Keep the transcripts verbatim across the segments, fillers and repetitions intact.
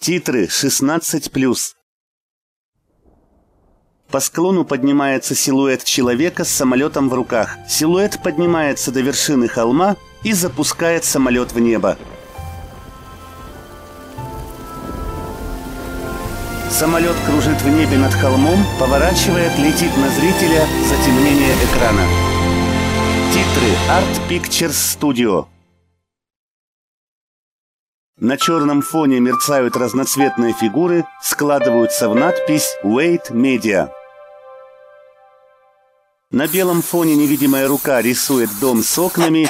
Титры шестнадцать плюс. По склону поднимается силуэт человека с самолетом в руках. Силуэт поднимается до вершины холма и запускает самолет в небо. Самолет кружит в небе над холмом, поворачивает, летит на зрителя, затемнение экрана. Титры Art Pictures Studio. На черном фоне мерцают разноцветные фигуры, складываются в надпись «Wait Media». На белом фоне невидимая рука рисует дом с окнами.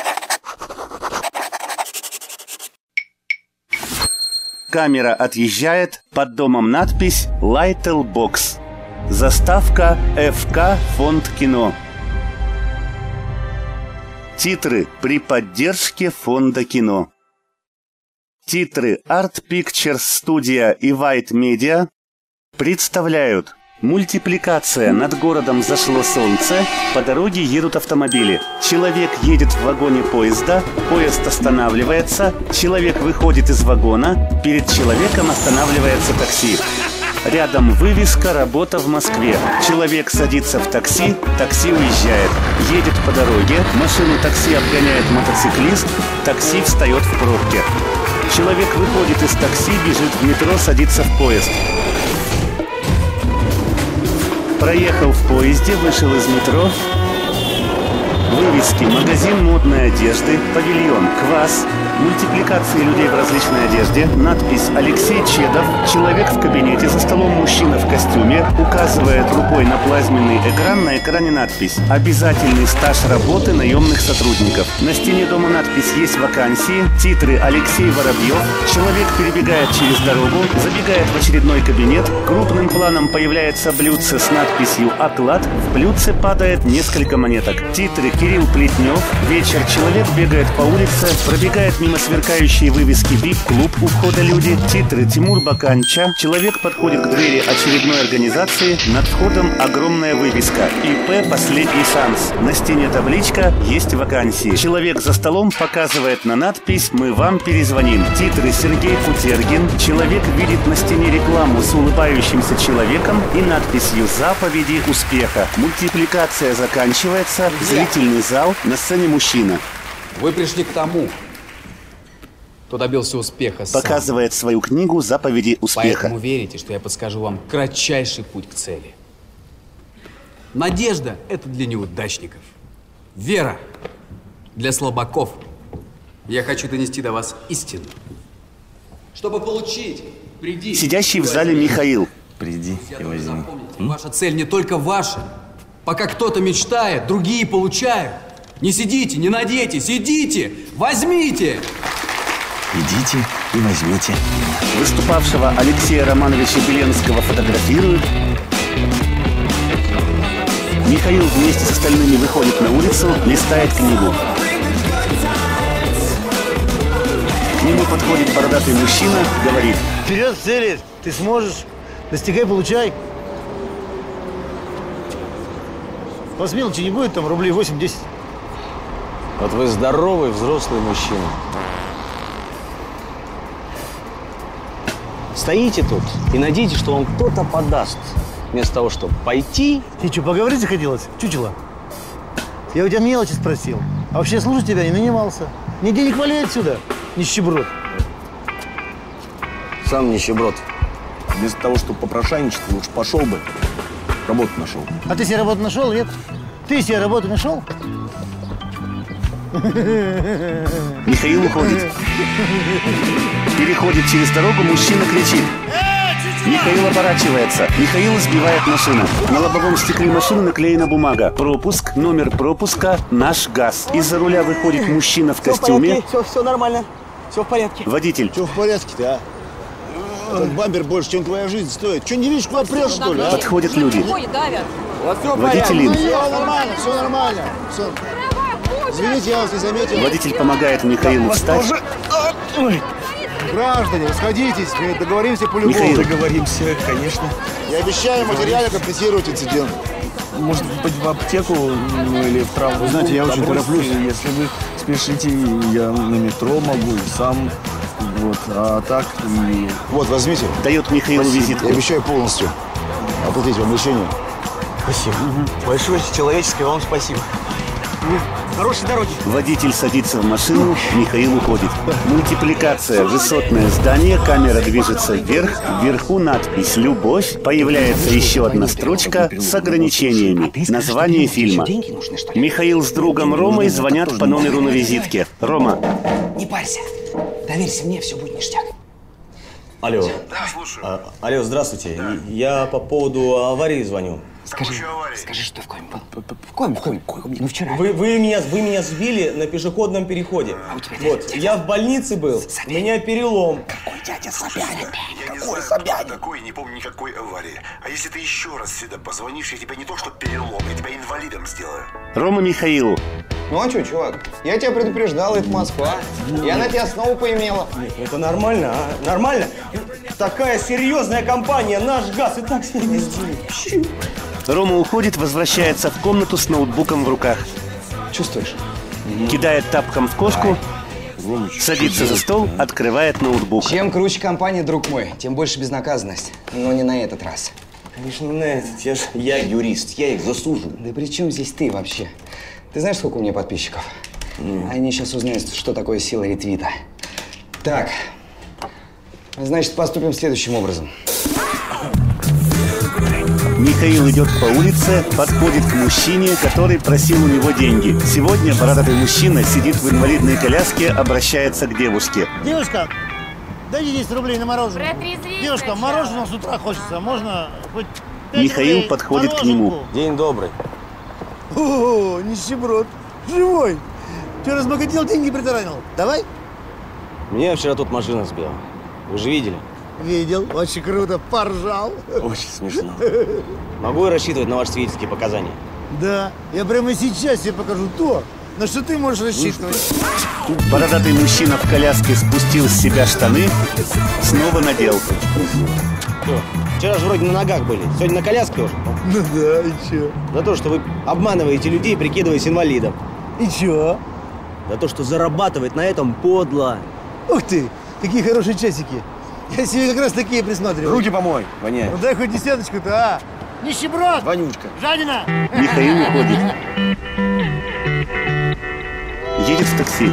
Камера отъезжает, под домом надпись «Lytle Box». Заставка «эф ка Фонд кино». Титры при поддержке Фонда кино. Титры Art Pictures Studio и White Media представляют: мультипликация «Над городом зашло солнце», по дороге едут автомобили. Человек едет в вагоне поезда, поезд останавливается, человек выходит из вагона, перед человеком останавливается такси. Рядом вывеска «Работа в Москве». Человек садится в такси, такси уезжает. Едет по дороге, машину такси обгоняет мотоциклист, такси встает в пробке. Человек выходит из такси, бежит в метро, садится в поезд. Проехал в поезде, вышел из метро. Вывески: магазин модной одежды, павильон, квас, мультипликации людей в различной одежде, надпись «Алексей Чедов», человек в кабинете, за столом мужчина в костюме, указывает рукой на плазменный экран, на экране надпись «Обязательный стаж работы наемных сотрудников». На стене дома надпись «Есть вакансии», титры «Алексей Воробьев», человек перебегает через дорогу, забегает в очередной кабинет, крупным планом появляется блюдце с надписью «Оклад», в блюдце падает несколько монеток. Титры Кирилл Плетнев, вечер, человек бегает по улице, пробегает мимо сверкающей вывески «Бип-клуб», у входа люди. Титры Тимур Баканча, человек подходит к двери очередной организации, над входом огромная вывеска «ИП Последний шанс». На стене табличка «Есть вакансии». Человек за столом показывает на надпись «Мы вам перезвоним». Титры Сергей Кутергин, человек видит на стене рекламу с улыбающимся человеком и надписью «Заповеди успеха». Мультипликация заканчивается, зрительный зал, на сцене мужчина. Вы пришли к тому, кто добился успеха сам. Показывает свою книгу «Заповеди успеха». Поэтому верите, что я подскажу вам кратчайший путь к цели. Надежда – это для неудачников. Вера – для слабаков. Я хочу донести до вас истину. Чтобы получить, приди. Сидящий в зале Михаил. Приди и возьми. Ваша цель не только ваша. Пока кто-то мечтает, другие получают. Не сидите, не надейтесь, идите, возьмите! Идите и возьмите. Выступавшего Алексея Романовича Беленского фотографируют. Михаил вместе с остальными выходит на улицу, листает книгу. К нему подходит бородатый мужчина, говорит: вперед, цели, ты сможешь, достигай, получай. У вас мелочи не будет, там рублей восемь-десять. Вот вы здоровый взрослый мужчина. Стоите тут и надеетесь, что вам кто-то подаст, вместо того, чтобы пойти. Ты что, поговорить захотелось, чучело? Я у тебя мелочи спросил. А вообще слушать тебя не нанимался. Мне денег вали отсюда, нищеброд. Сам нищеброд. Вместо того, чтобы попрошайничать, лучше пошел бы, работу нашел. А ты себе работу нашел, нет? Ты себе работу нашел? Михаил уходит. Переходит через дорогу, мужчина кричит. Михаил оборачивается. Михаил сбивает машину. На лобовом стекле машины наклеена бумага. Пропуск, номер пропуска, наш газ. Из-за руля выходит мужчина в костюме. Все в порядке, все, все нормально. Все в порядке. Водитель. Что в порядке-то, а? Этот бампер больше, чем твоя жизнь стоит. Что, не видишь, куда прешь, что ли, а? Подходят люди. Водитель им. Все нормально, все нормально. Все. Извините, я вас не заметил. Водитель помогает Михаилу встать. Граждане, расходитесь, мы договоримся по-любому. Михаил. Договоримся, конечно. Я обещаю материально компенсировать инцидент. Может быть, в аптеку, ну, или в травму. Вы знаете, я очень тороплюсь. Если вы спешите, я на метро могу и сам Вот, а так и... Вот, возьмите. Дает Михаилу визитку. Я обещаю полностью оплатить вам лечение. Спасибо. Угу. Большое человеческое вам спасибо. Хорошей дороги. Водитель садится в машину, Михаил уходит. Мультипликация. Высотное здание, камера движется вверх, вверху надпись «Любовь». Появляется еще одна строчка с ограничениями. Название фильма. Михаил с другом Ромой звонят по номеру на визитке. Рома. Не парься. Доверься мне, все будет ништяк. Алло. Да, слушаю. А, алло, здравствуйте. Да. Я по поводу аварии звоню. Скажи, скажи, что в коме был. В коме, в коме. Ну, вчера. Вы, вы, меня, вы меня сбили на пешеходном переходе. А у тебя вот. дядя, я в больнице был, Собянин. у меня перелом. Какой дядя Собянин? Я не Какой знаю, Собянин? кто такой, не помню никакой аварии. А если ты еще раз сюда позвонишь, я тебя не то что перелом, я тебя инвалидом сделаю. Рома Михаилу. Ну а что, чувак? Я тебя предупреждал, это Москва. Я на тебя снова поимела. Нет, это нормально, а? Нормально? Такая серьезная компания, наш газ, и так себя не сбили. Рома уходит, возвращается в комнату с ноутбуком в руках. Чувствуешь? Кидает тапком в кошку, садится за стол, открывает ноутбук. Чем круче компания, друг мой, тем больше безнаказанность. Но не на этот раз. Конечно, не на этот. Я, ж, я юрист, я их засужу. Да при чем здесь ты вообще? Ты знаешь, сколько у меня подписчиков? Mm. Они сейчас узнают, что такое сила ретвита. Так, значит, поступим следующим образом. Михаил идет по улице, подходит к мужчине, который просил у него деньги. Сегодня бородатый мужчина сидит в инвалидной коляске, обращается к девушке. Девушка, дайте десять рублей на мороженое. Девушка, мороженое с утра хочется. Можно хоть Михаил подходит к нему. День добрый. О, нищеброд, живой. Че, разбогател, деньги притаранил? Давай. Меня вчера тут машина сбила. Вы же видели? Видел, очень круто, поржал. Очень смешно. Могу я рассчитывать на ваши свидетельские показания? Да, я прямо сейчас тебе покажу то, на что ты можешь рассчитывать. Бородатый мужчина в коляске спустил с себя штаны, снова надел. Что? Вчера же вроде на ногах были, сегодня на коляске уже. Ну да, и чё? За то, что вы обманываете людей, прикидываясь инвалидом. И чё? За то, что зарабатывать на этом подло. Ух ты, какие хорошие часики. Я себе как раз такие присматриваю. Руки помой, воняет. Ну дай хоть десяточку-то, а? Нищеброд! Вонючка. Жадина! Михаил уходит. Едет в такси.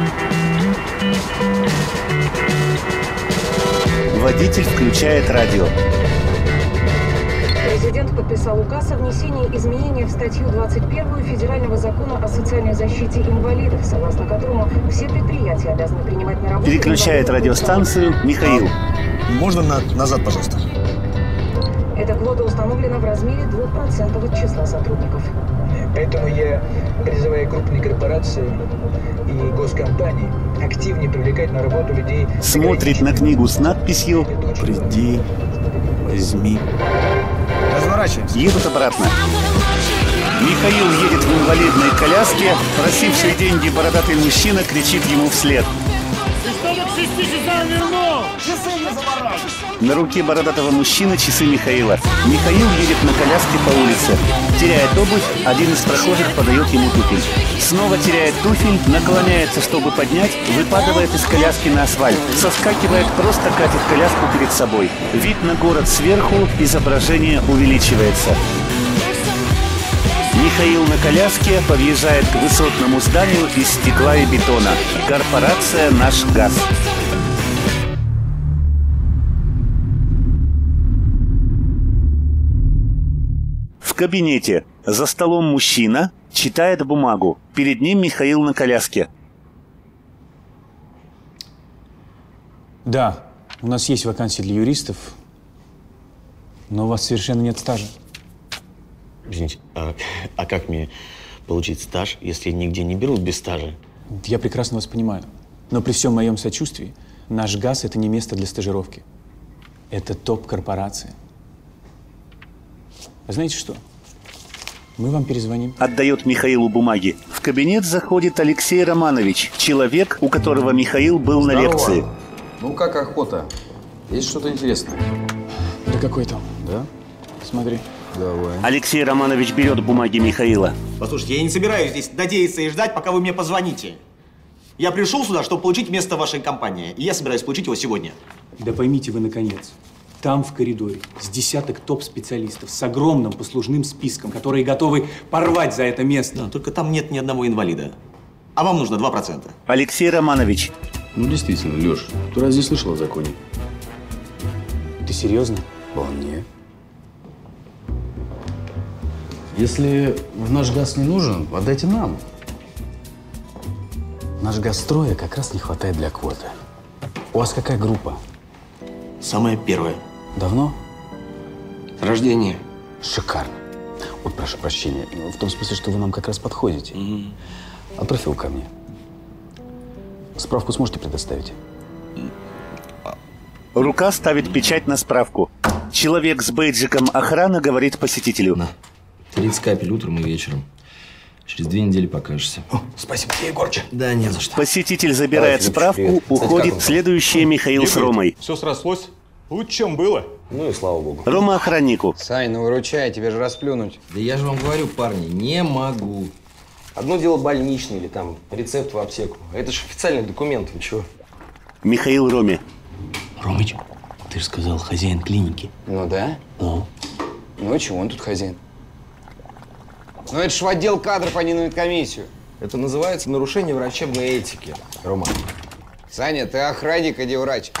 Водитель включает радио. Президент подписал указ о внесении изменений в статью двадцать первую Федерального закона о социальной защите инвалидов, согласно которому все предприятия обязаны принимать на работу... Переключает радиостанцию Михаил. Можно на, назад, пожалуйста? Эта квота установлена в размере двух процентов от числа сотрудников. Поэтому я призываю крупные корпорации и госкомпании активнее привлекать на работу людей... Смотрит на книгу с надписью «Приди, возьми». Разворачиваемся. Едут обратно. Михаил едет в инвалидной коляске. Просивший деньги бородатый мужчина кричит ему вслед. Ты что же к шести часам вернул? Часы не забарай! На руке бородатого мужчины часы Михаила. Михаил едет на коляске по улице. Теряет обувь, один из прохожих подает ему туфель. Снова теряет туфель, наклоняется, чтобы поднять, выпадывает из коляски на асфальт. Соскакивает, просто катит коляску перед собой. Вид на город сверху, изображение увеличивается. Михаил на коляске подъезжает к высотному зданию из стекла и бетона. Корпорация «Наш газ». В кабинете. За столом мужчина читает бумагу. Перед ним Михаил на коляске. Да, у нас есть вакансии для юристов, но у вас совершенно нет стажа. Извините, а, а как мне получить стаж, если нигде не берут без стажа? Я прекрасно вас понимаю. Но при всем моем сочувствии, наш газ – это не место для стажировки. Это топ-корпорация. А знаете что? Мы вам перезвоним. Отдает Михаилу бумаги. В кабинет заходит Алексей Романович, человек, у которого Михаил был на лекции. Ну, как охота? Есть что-то интересное? Да какой там? Да? Смотри. Давай. Алексей Романович берет бумаги Михаила. Послушайте, я не собираюсь здесь надеяться и ждать, пока вы мне позвоните. Я пришел сюда, чтобы получить место в вашей компании. И я собираюсь получить его сегодня. Да поймите вы, наконец. Там в коридоре с десяток топ-специалистов с огромным послужным списком, которые готовы порвать за это место. Да, только там нет ни одного инвалида. А вам нужно два процента. Алексей Романович. Ну, действительно, Леш, ты разве слышал о законе? Ты серьезно? Вполне. Если наш газ не нужен, отдайте нам. Наш газстроя как раз не хватает для квоты. У вас какая группа? Самая первая. Давно? С рождения. Шикарно. Вот прошу прощения, в том смысле, что вы нам как раз подходите. Mm-hmm. Отправь его ко мне. Справку сможете предоставить? Рука ставит печать на справку. Человек с бейджиком охраны говорит посетителю. На. тридцать капель утром и вечером. Через две недели покажешься. О, спасибо тебе, Егорчик. Да, не за что. Посетитель забирает Давай, справку, привет. Уходит. Кстати, следующий Михаил с Ромой. Все срослось. Лучше, чем было. Ну и слава богу. Рома охраннику. Сань, ну выручай, тебе же расплюнуть. Да я же вам говорю, парни, не могу. Одно дело больничный или там рецепт в аптеку. Это же официальный документ, вы чего? Михаил Роме. Ромыч, ты же сказал, хозяин клиники. Ну да. Ну? Ну и чего, он тут хозяин? Ну это ж в отдел кадров, они на медкомиссию. Это называется нарушение врачебной этики, Рома. Саня, ты охранник, а не врач.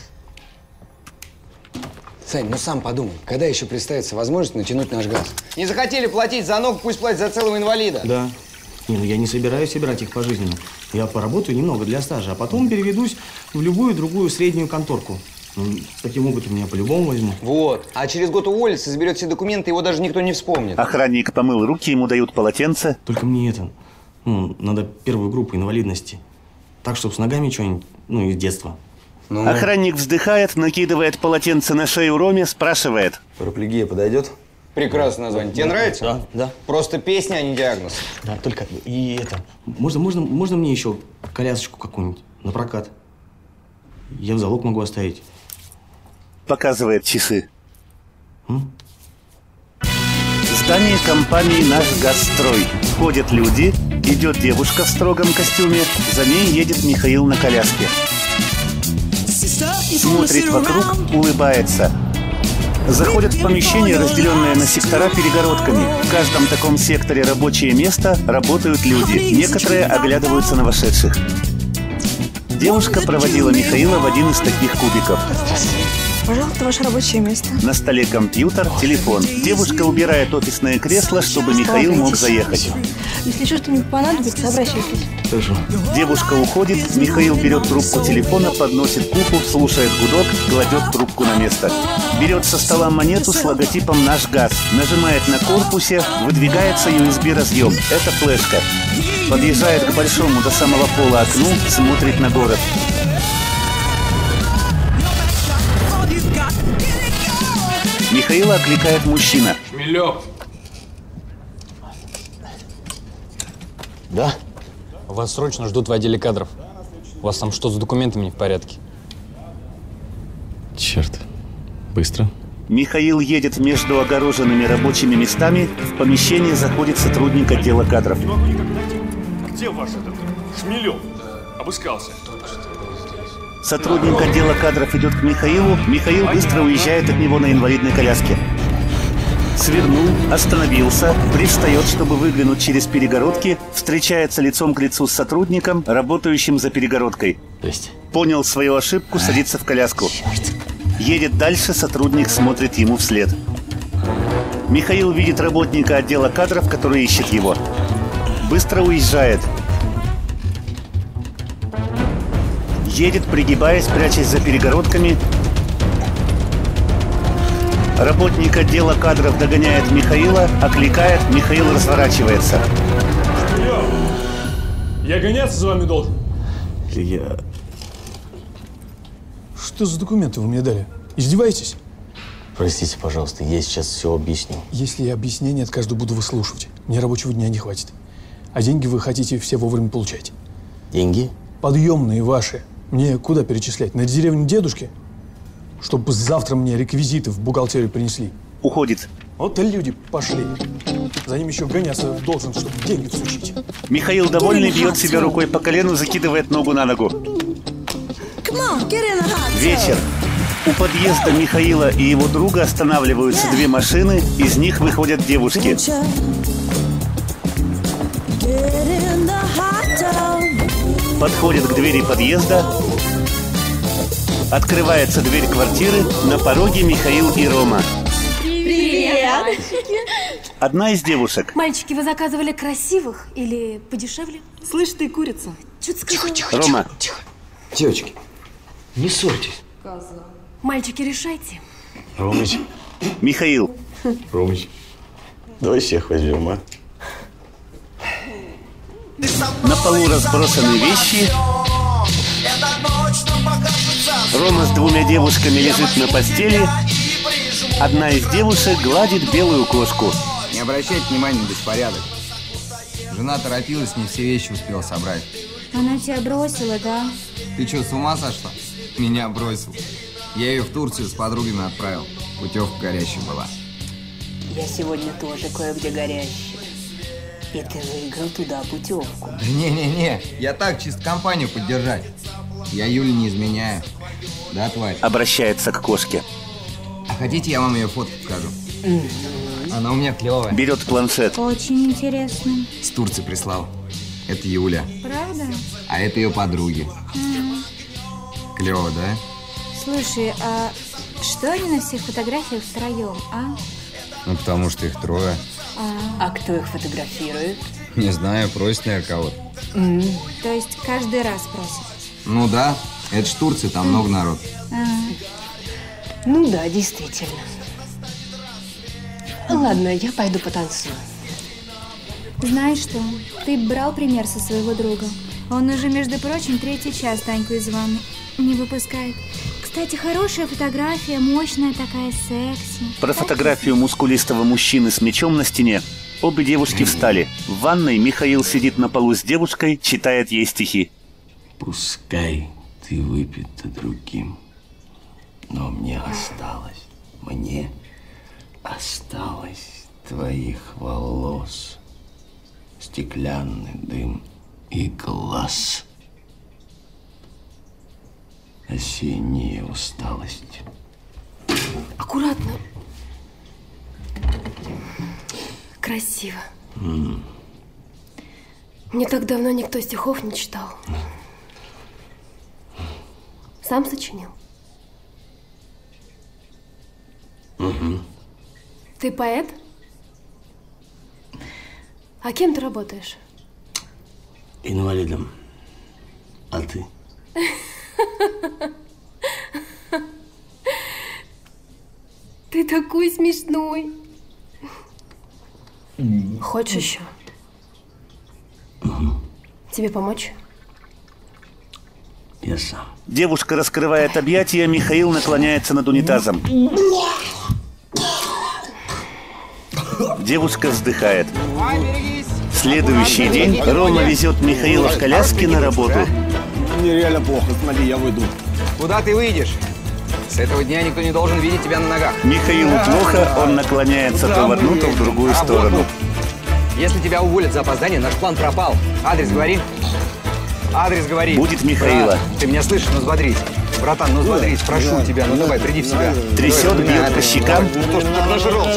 Сань, ну сам подумай, когда еще представится возможность натянуть наш газ? Не захотели платить за ногу, пусть платят за целого инвалида. Да. Не, ну я не собираюсь собирать их пожизненно. Я поработаю немного для стажа, а потом переведусь в любую другую среднюю конторку. Ну, с таким опытом меня по-любому возьму. Вот. А через год уволится, заберет все документы, его даже никто не вспомнит. Охранник помыл руки, ему дают полотенце. Только мне это, ну, надо первую группу инвалидности. Так, чтобы с ногами что-нибудь, ну, из детства. Ну... Охранник вздыхает, накидывает полотенце на шею Роме, спрашивает. Параплегия подойдет? Прекрасное название. Тебе нравится? Да, да. Просто песня, а не диагноз. Да, только и это. Можно, можно, можно мне еще колясочку какую-нибудь на прокат? Я в залог могу оставить. Показывает часы. М? Здание компании «Наш Газстрой». Ходят люди, идет девушка в строгом костюме, за ней едет Михаил на коляске. Смотрит вокруг, улыбается. Заходят в помещение, разделенное на сектора перегородками. В каждом таком секторе рабочее место, работают люди. Некоторые оглядываются на вошедших. Девушка проводила Михаила в один из таких кубиков. Пожалуйста, ваше рабочее место. На столе компьютер, телефон. Девушка убирает офисное кресло, чтобы Михаил мог заехать. Если еще что-нибудь понадобится, обращайтесь. Хорошо. Девушка уходит, Михаил берет трубку телефона, подносит к уху, слушает гудок, кладет трубку на место. Берет со стола монету с логотипом «Наш газ». Нажимает на корпусе, выдвигается ю эс би-разъем. Это флешка. Подъезжает к большому до самого пола окну, смотрит на город. Михаила окликает мужчина. Шмелев. Да? Вас срочно ждут в отделе кадров. У вас там что с документами не в порядке? Черт. Быстро. Михаил едет между огороженными рабочими местами. В помещение заходит сотрудник отдела кадров. Не могу никак найти. Где ваш этот Шмелев? Обыскался. Сотрудник отдела кадров идет к Михаилу. Михаил быстро уезжает от него на инвалидной коляске. Свернул, остановился, привстает, чтобы выглянуть через перегородки, встречается лицом к лицу с сотрудником, работающим за перегородкой. То есть? Понял свою ошибку, садится в коляску. Едет дальше, сотрудник смотрит ему вслед. Михаил видит работника отдела кадров, который ищет его. Быстро уезжает. Едет, пригибаясь, прячась за перегородками. Работник отдела кадров догоняет Михаила, окликает, Михаил разворачивается. Я гоняться за вами должен. Я... Что за документы вы мне дали? Издеваетесь? Простите, пожалуйста, я сейчас все объясню. Если я объяснение от каждого буду выслушивать, мне рабочего дня не хватит. А деньги вы хотите все вовремя получать. Деньги? Подъемные ваши. Мне куда перечислять? На деревню дедушки? Чтобы завтра мне реквизиты в бухгалтерию принесли. Уходит. Вот и люди пошли. За ним еще гоняться должен, чтобы деньги сучить. Михаил, довольный, бьет себя рукой по колену, закидывает ногу на ногу. Вечер. У подъезда Михаила и его друга останавливаются две машины, из них выходят девушки. Подходит к двери подъезда. Открывается дверь квартиры. На пороге Михаил и Рома. Привет! Одна из девушек. Мальчики, вы заказывали красивых или подешевле? Слышь, ты курица. Что ты сказала? Тихо, тихо, Рома. Тихо. Девочки, не ссорьтесь. Коза. Мальчики, решайте. Ромыч. Михаил. Ромыч, давай всех возьмем, а? На полу разбросаны вещи. Рома с двумя девушками лежит на постели. Одна из девушек гладит белую кошку. Не обращайте внимания на беспорядок. Жена торопилась, не все вещи успела собрать. Она тебя бросила, да? Ты что, с ума сошла? Меня бросил. Я ее в Турцию с подругами отправил. Путевка горящая была. Я сегодня тоже кое-где горящая. И ты выиграл туда путевку. Да не-не-не, я так, чисто компанию поддержать. Я Юле не изменяю. Да, тварь? Обращается к кошке. А хотите, я вам ее фотку покажу? Mm-hmm. Она у меня клевая. Берет планшет. Очень интересно. С Турции прислал. Это Юля. Правда? А это ее подруги. Mm. Клево, да? Слушай, а что они на всех фотографиях втроем, а? Ну, потому что их трое. А, а кто их фотографирует? Не знаю, просит, наверное, кого-то. Mm. То есть каждый раз просит? Ну да, это ж Турция, там mm. много народ. А. Ну да, действительно. Ладно, я пойду потанцую. Знаешь что, ты брал пример со своего друга. Он уже, между прочим, третий час Таньку из ванны не выпускает. Кстати, хорошая фотография, мощная такая, секси. Про фотографию мускулистого мужчины с мечом на стене. Обе девушки встали. В ванной Михаил сидит на полу с девушкой, читает ей стихи. Пускай ты выпита другим, но мне осталось, мне осталось твоих волос, стеклянный дым и глаз. Осенняя усталость. Аккуратно. Красиво. Mm. Мне так давно никто стихов не читал. Сам сочинил? Угу. Ты поэт? А кем ты работаешь? Инвалидом. А ты? Ты такой смешной. Хочешь еще? Угу. Тебе помочь? Я сам. Девушка раскрывает объятия, Михаил наклоняется над унитазом. Девушка вздыхает. Следующий день Рома везет Михаила в коляске на работу. Мне реально плохо, смотри, я выйду. Куда ты выйдешь? С этого дня никто не должен видеть тебя на ногах. Михаилу плохо, он наклоняется то в одну, то в другую сторону. Если тебя уволят за опоздание, наш план пропал. Адрес говори. Адрес говори. Будет Михаила. Брат, ты меня слышишь? Ну взбодрись. Братан, ну взбодрись, прошу тебя. Ну давай, приди в себя. Трясет, бьет по щекам. То, что так нажрался,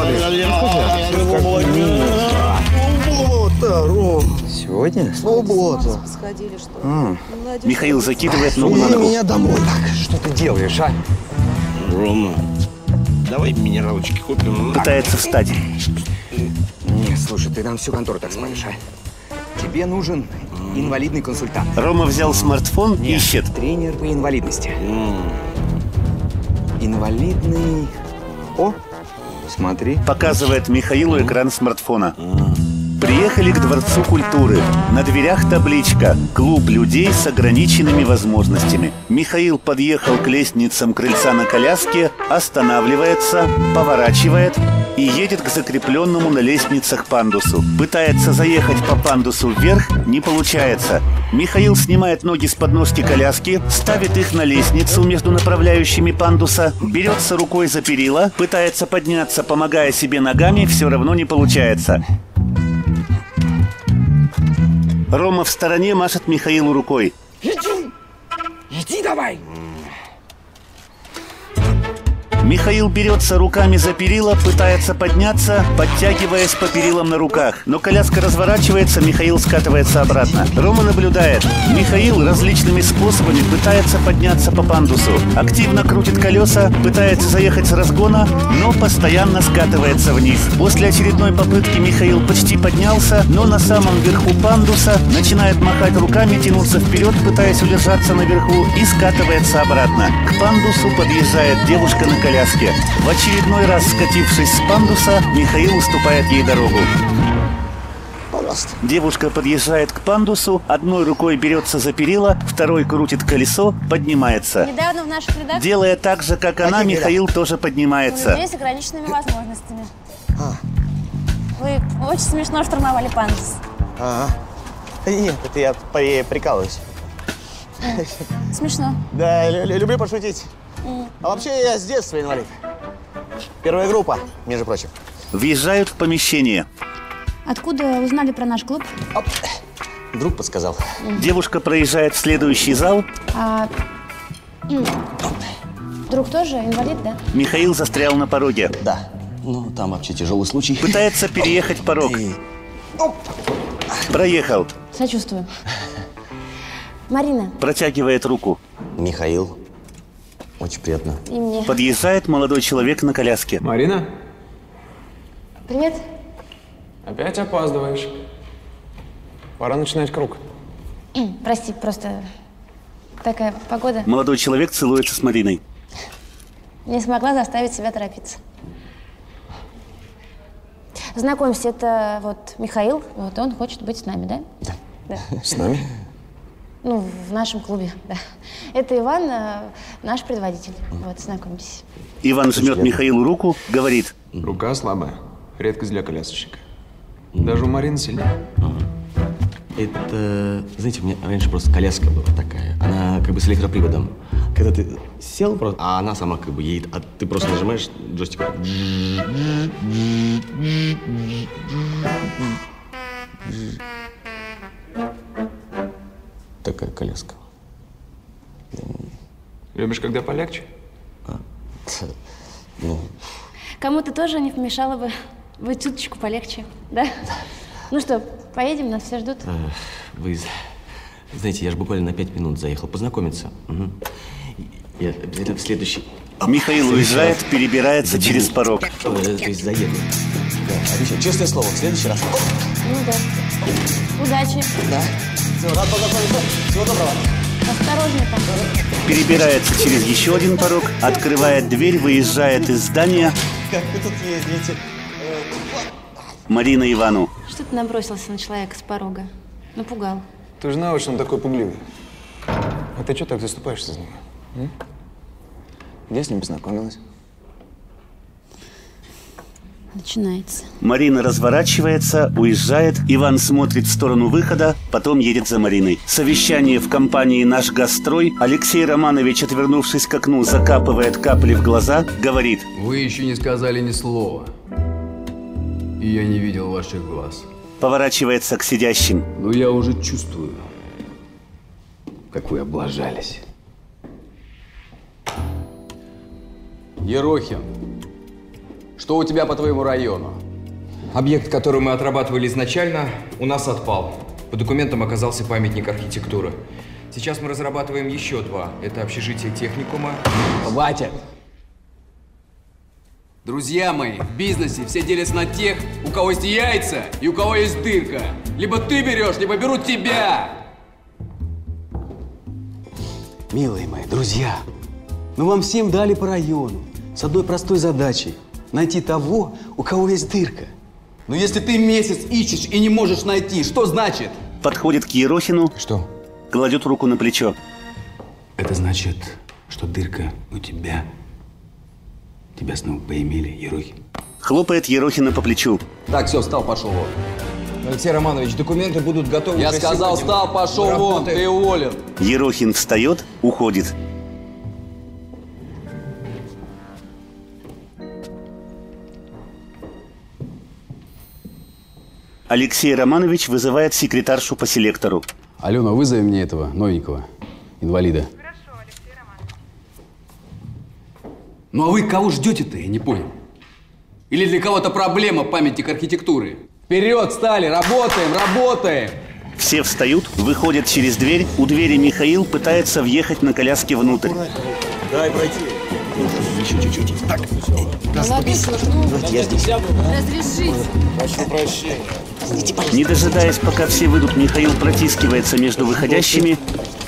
сегодня? Суббота. Mm. Михаил закидывает ногу на ногу. Меня домой. Так, что ты делаешь, а? Рома, давай минералочки купим. Пытается встать. Нет, слушай, ты нам всю контору так спалишь, а? Тебе нужен инвалидный консультант. Рома взял смартфон, Нет, ищет. Тренер по инвалидности. Инвалидный... О, смотри. Показывает Михаилу экран смартфона. Приехали к Дворцу культуры. На дверях табличка «Клуб людей с ограниченными возможностями». Михаил подъехал к лестницам крыльца на коляске, останавливается, поворачивает и едет к закрепленному на лестницах пандусу. Пытается заехать по пандусу вверх, не получается. Михаил снимает ноги с подножки коляски, ставит их на лестницу между направляющими пандуса, берется рукой за перила, пытается подняться, помогая себе ногами, все равно не получается. Рома в стороне машет Михаилу рукой. Иди! Иди давай! Михаил берется руками за перила, пытается подняться, подтягиваясь по перилам на руках. Но коляска разворачивается, Михаил скатывается обратно. Рома наблюдает. Михаил различными способами пытается подняться по пандусу. Активно крутит колеса, пытается заехать с разгона, но постоянно скатывается вниз. После очередной попытки Михаил почти поднялся, но на самом верху пандуса начинает махать руками, тянуться вперед, пытаясь удержаться наверху, и скатывается обратно. К пандусу подъезжает девушка на коляске. В очередной раз, скатившись с пандуса, Михаил уступает ей дорогу. Пожалуйста. Девушка подъезжает к пандусу, одной рукой берется за перила, второй крутит колесо, поднимается. Недавно в наших рядах... Делая так же, как она, Михаил тоже поднимается. Людей с ограниченными возможностями. А. Вы очень смешно штурмовали пандус. Ага. Нет, это я прикалываюсь. Смешно. Да, люблю пошутить. А вообще я с детства инвалид. Первая группа, между прочим. Въезжают в помещение. Откуда узнали про наш клуб? Оп. Друг подсказал. Девушка проезжает в следующий зал. А... Друг тоже инвалид, да? Михаил застрял на пороге. Да. Ну, там вообще тяжелый случай. Пытается переехать порог. Проехал. Сочувствую. Марина. Протягивает руку. Михаил. Очень приятно. И мне. Подъезжает молодой человек на коляске. Марина? Привет. Опять опаздываешь. Пора начинать круг. Прости, просто такая погода. Молодой человек целуется с Мариной. Не смогла заставить себя торопиться. Знакомься, это вот Михаил, вот он хочет быть с нами, да? Да. Да. С нами? Ну, в нашем клубе, да. Это Иван, наш предводитель. Вот, знакомьтесь. Иван жмет Михаилу руку, говорит. Рука слабая. Редкость для колясочника. Даже у Марины сильнее. Это, знаете, у меня раньше просто коляска была такая. Она как бы с электроприводом. Когда ты сел просто, а она сама как бы едет, а ты просто нажимаешь джойстик. Такая коляска. Любишь, когда полегче? А, ну... Кому-то тоже не помешало бы быть чуточку полегче, да? Ну что, поедем, нас все ждут. А, вы знаете, я же буквально на пять минут заехал познакомиться. Угу. Я обязательно в следующий... Михаил уезжает, перебирается через порог. То есть заеду. Да, обещаю. Честное слово, в следующий раз. Ну да. Удачи. Да. Все, рад познакомиться. Всего доброго. Осторожней там. Перебирается через еще один порог, открывает дверь, выезжает из здания. Как вы тут ездите? Марина Ивану. Что ты набросился на человека с порога? Напугал. Ты же знаешь, что он такой пугливый. А ты что так заступаешься за него? М? Где с ним познакомилась? Начинается. Марина разворачивается, уезжает. Иван смотрит в сторону выхода, потом едет за Мариной. Совещание в компании «Наш Газстрой». Алексей Романович, отвернувшись к окну, закапывает капли в глаза, говорит. Вы еще не сказали ни слова. И я не видел ваших глаз. Поворачивается к сидящим. Но я уже чувствую, как вы облажались. Ерохин, что у тебя по твоему району? Объект, который мы отрабатывали изначально, у нас отпал. По документам оказался памятник архитектуры. Сейчас мы разрабатываем еще два. Это общежитие техникума. Хватит! Друзья мои, в бизнесе все делятся на тех, у кого есть яйца и у кого есть дырка. Либо ты берешь, либо берут тебя. Милые мои, друзья, мы вам всем дали по району с одной простой задачей – найти того, у кого есть дырка. Но если ты месяц ищешь и не можешь найти, что значит? Подходит к Ерохину. Что? Кладет руку на плечо. Это значит, что дырка у тебя. Тебя снова поимели, Ерохин. Хлопает Ерохина по плечу. Так, все, встал, пошел вон. Алексей Романович, документы будут готовы. Я сказал, встал, пошел вон, ты уволен. Ерохин встает, уходит. Алексей Романович вызывает секретаршу по селектору. Алена, вызови мне этого новенького, инвалида. Хорошо, Алексей Романович. Ну а вы кого ждете-то, я не понял. Или для кого-то проблема памятник архитектуры? Вперед стали, работаем, работаем! Все встают, выходят через дверь. У двери Михаил пытается въехать на коляске внутрь. Дай пройти. Еще чуть-чуть. Так. Давайте я здесь. Разрешите. Прошу прощения. Не дожидаясь, пока все выйдут, Михаил протискивается между выходящими.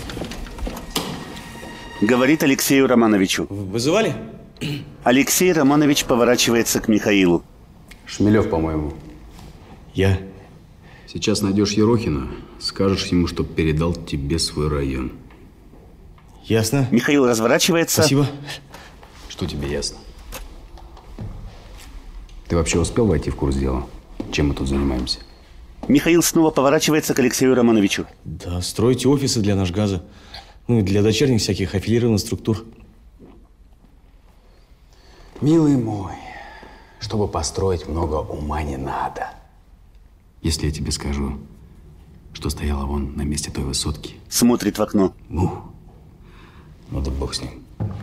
Говорит Алексею Романовичу. Вызывали? Алексей Романович поворачивается к Михаилу. Шмелев, по-моему. Я. Сейчас найдешь Ерохина, скажешь ему, чтоб передал тебе свой район. Ясно. Михаил разворачивается. Спасибо. Что тебе ясно? Ты вообще успел войти в курс дела? Чем мы тут занимаемся? Михаил снова поворачивается к Алексею Романовичу. Да, строите офисы для Нашгаза. Ну и для дочерних всяких аффилированных структур. Милый мой, чтобы построить много ума не надо. Если я тебе скажу, что стояла вон на месте той высотки. Смотрит в окно. Ну, ну да бог с ним.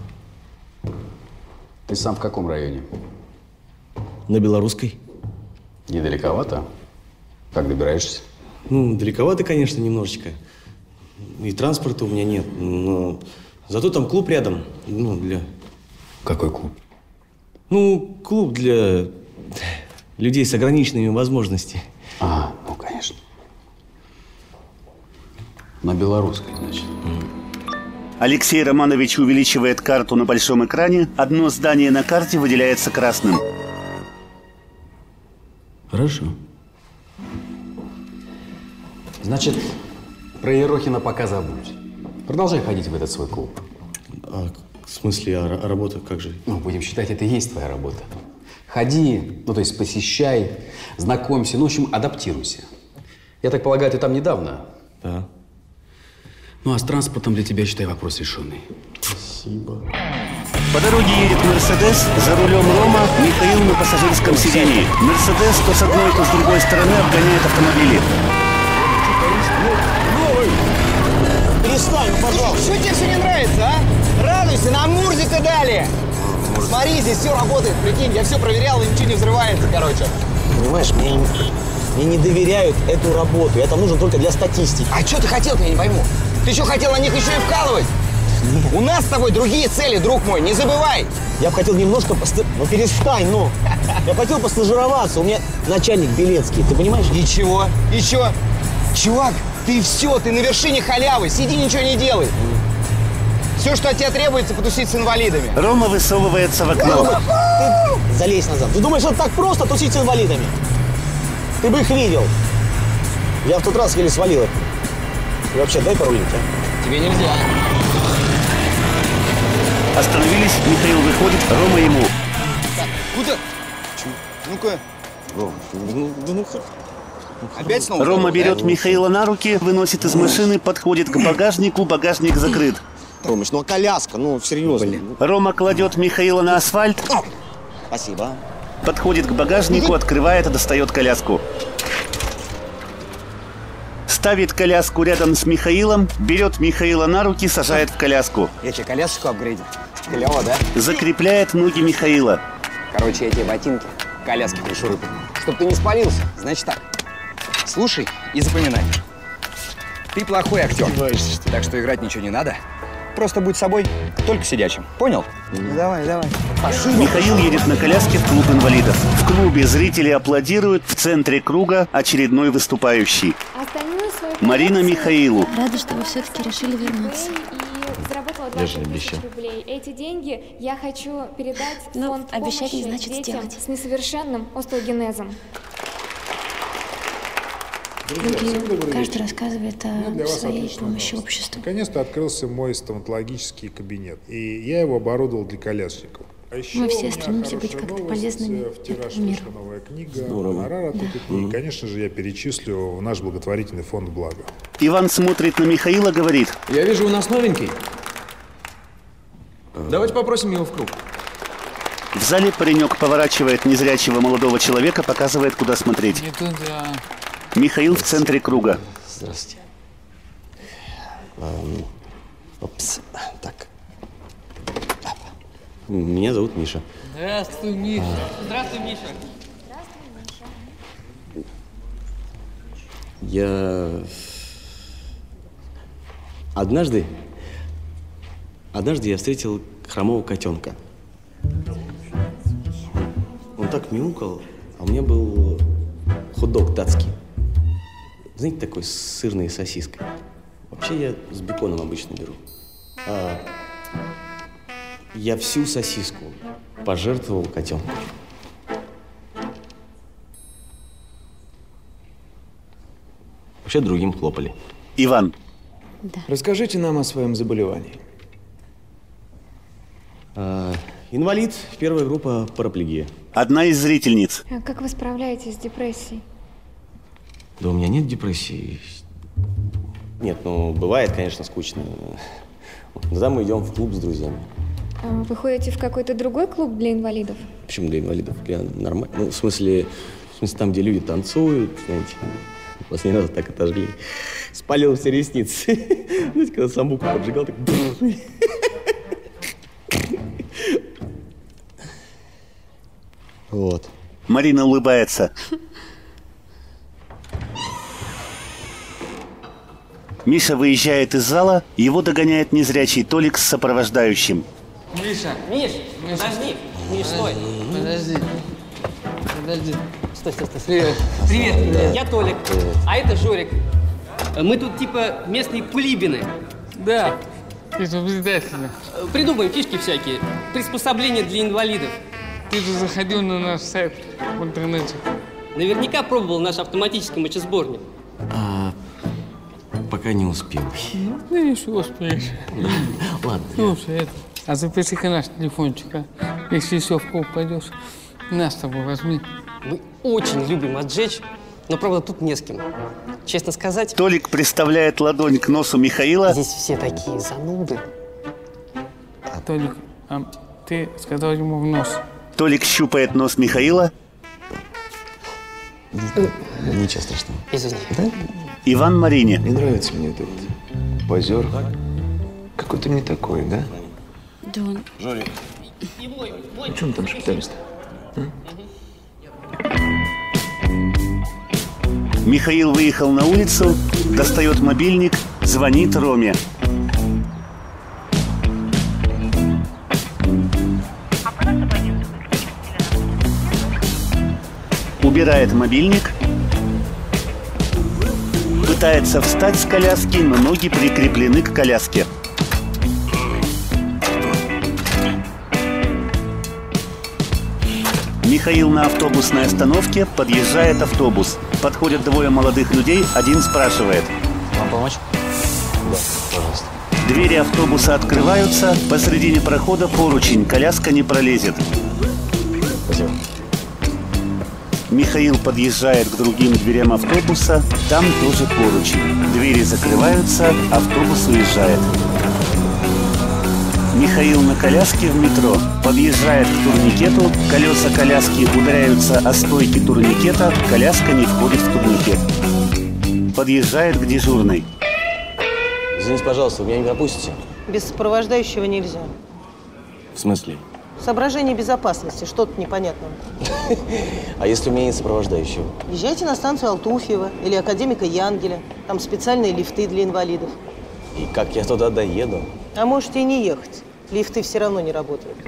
Ты сам в каком районе? На Белорусской. Недалековато? Как добираешься? Ну, далековато, конечно, немножечко. И транспорта у меня нет. Но зато там клуб рядом. Ну, для... Какой клуб? Ну, клуб для людей с ограниченными возможностями. А, ну, конечно. На Белорусской, значит. Алексей Романович увеличивает карту на большом экране. Одно здание на карте выделяется красным. Хорошо. Значит, про Ерохина пока забудь. Продолжай ходить в этот свой клуб. А, в смысле, а, а работа как же? Ну, будем считать, это и есть твоя работа. Ходи, ну, то есть посещай, знакомься, ну, в общем, адаптируйся. Я так полагаю, ты там недавно? Да. Ну, а с транспортом для тебя, считай, вопрос решенный. Спасибо. По дороге едет Мерседес, за рулем Рома, Михаил на пассажирском сидении. Мерседес то с одной, то с другой стороны обгоняет автомобили. Перестань, ну, пожалуйста. Что тебе все не нравится, а? Радуйся, нам Мурзика дали. Смотри, здесь все работает, прикинь, я все проверял, и ничего не взрывается, короче. Понимаешь, мне, мне не доверяют эту работу. Это нужно только для статистики. А что ты хотел-то, я не пойму? Ты что, хотел на них еще и вкалывать? Нет. У нас с тобой другие цели, друг мой, не забывай. Я бы хотел немножко посты... Ну перестань, ну. Я хотел постажироваться. У меня начальник Белецкий, ты понимаешь? И чего? И чего? Чувак, ты все, ты на вершине халявы, сиди, ничего не делай. Все, что от тебя требуется, потусить с инвалидами. Рома высовывается в окно. Рома, ты залезь назад. Ты думаешь, это так просто тусить с инвалидами? Ты бы их видел. Я в тот раз еле свалил их. И вообще, дай порулить, а? Тебе нельзя. Остановились, Михаил выходит, Рома ему. Так, куда? Ну-ка. Рома, ну, ну, ну, опять снова? Рома берет Михаила на руки, выносит из машины, подходит к багажнику, багажник закрыт. Ромыч, ну а коляска, ну серьезно. Блин. Рома кладет Михаила на асфальт. Спасибо. Подходит к багажнику, открывает и достает коляску. Ставит коляску рядом с Михаилом, берет Михаила на руки, сажает в коляску. Я тебе колясочку апгрейдил. Клево, да? Закрепляет ноги Михаила. Короче, эти ботинки, коляски пришуры. Чтоб ты не спалился, значит так. Слушай и запоминай. Ты плохой актер, так что играть ничего не надо. Просто будь собой, только сидячим. Понял? Ну, давай, давай. Пошли. Михаил едет на коляске в клуб инвалидов. В клубе зрители аплодируют, в центре круга очередной выступающий. Марина Михаилу. Рада, что вы все-таки решили вернуться. Я же обещал. Эти деньги я хочу передать в Но фонд обещать не помощи значит детям сделать. с несовершенным остеогенезом. Люди, каждый рассказывает о своей помощи обществу. Наконец-то открылся мой стоматологический кабинет, и я его оборудовал для колясочников. А еще Мы все стремимся быть как-то полезными этому миру. Новая книга, гонорар от этой книги. Конечно же, я перечислю в наш благотворительный фонд «Благо». Иван смотрит на Михаила, говорит: Я вижу, у нас новенький. Давайте попросим его в круг. В зале паренек поворачивает незрячего молодого человека, показывает, куда смотреть. Не туда. Михаил в центре круга. Здравствуйте. Эм, опс. Так. Меня зовут Миша. Здравствуй, Миша. А. Здравствуй, Миша. Я... Однажды... Однажды я встретил хромого котенка. Он так мяукал, а у меня был хот-дог датский. Знаете, такой с сырной сосиской. Вообще я с беконом обычно беру. А я всю сосиску пожертвовал котенку. Вообще другим хлопали. Иван. Да. Расскажите нам о своем заболевании. А, инвалид, первая группа, параплегия. Одна из зрительниц. А как вы справляетесь с депрессией? Да у меня нет депрессии. Нет, ну, бывает, конечно, скучно. Тогда мы идем в клуб с друзьями. А вы ходите в какой-то другой клуб для инвалидов? Почему для инвалидов? Для нормально. Ну, в смысле, в смысле, там, где люди танцуют, знаете. Последний раз так отожгли. Спалил все ресницы. Знаете, когда самбуку поджигал, так... Вот. Марина улыбается. Миша выезжает из зала, его догоняет незрячий Толик с сопровождающим. Миша. Миш, подожди. Миш, стой. Подожди. Подожди. Стой, стой, стой. Привет. Привет. Привет. Я Толик. Привет. А это Жорик. Мы тут типа местные кулибины. Да. Изобретательно. Придумаем фишки всякие. Приспособления для инвалидов. Ты же заходил на наш сайт в интернете. Наверняка пробовал наш автоматический мочесборник. А, пока не успел. Ну, ты еще успеешь. Ладно. Слушай, это, а запиши-ка наш телефончик, а? Если еще в клуб пойдешь, нас с тобой возьми. Мы очень любим отжечь, но, правда, тут не с кем. Честно сказать... Толик приставляет ладонь к носу Михаила. Здесь все такие зануды. Толик, а ты сказал ему в нос. Толик щупает нос Михаила. Ничего страшного. Извини. Да? Иван Марине. Не нравится мне этот позер. Какой-то не такой, да? Да он... Жорик. О чем там шептались-то? Михаил выехал на улицу, достает мобильник, звонит Роме. Убирает мобильник, пытается встать с коляски, но ноги прикреплены к коляске. Михаил на автобусной остановке, подъезжает автобус. Подходят двое молодых людей, один спрашивает. Вам помочь? Да, пожалуйста. Двери автобуса открываются, посредине прохода поручень, коляска не пролезет. Спасибо. Михаил подъезжает к другим дверям автобуса, там тоже поручень. Двери закрываются, автобус уезжает. Михаил на коляске в метро, подъезжает к турникету, колеса коляски ударяются о стойки турникета, коляска не входит в турникет. Подъезжает к дежурной. Извините, пожалуйста, вы меня не пропустите? Без сопровождающего нельзя. В смысле? Соображение безопасности, что-то непонятное. А если у меня нет сопровождающего? Езжайте на станцию Алтуфьева или Академика Янгеля. Там специальные лифты для инвалидов. И как я туда доеду? А можете и не ехать. Лифты все равно не работают.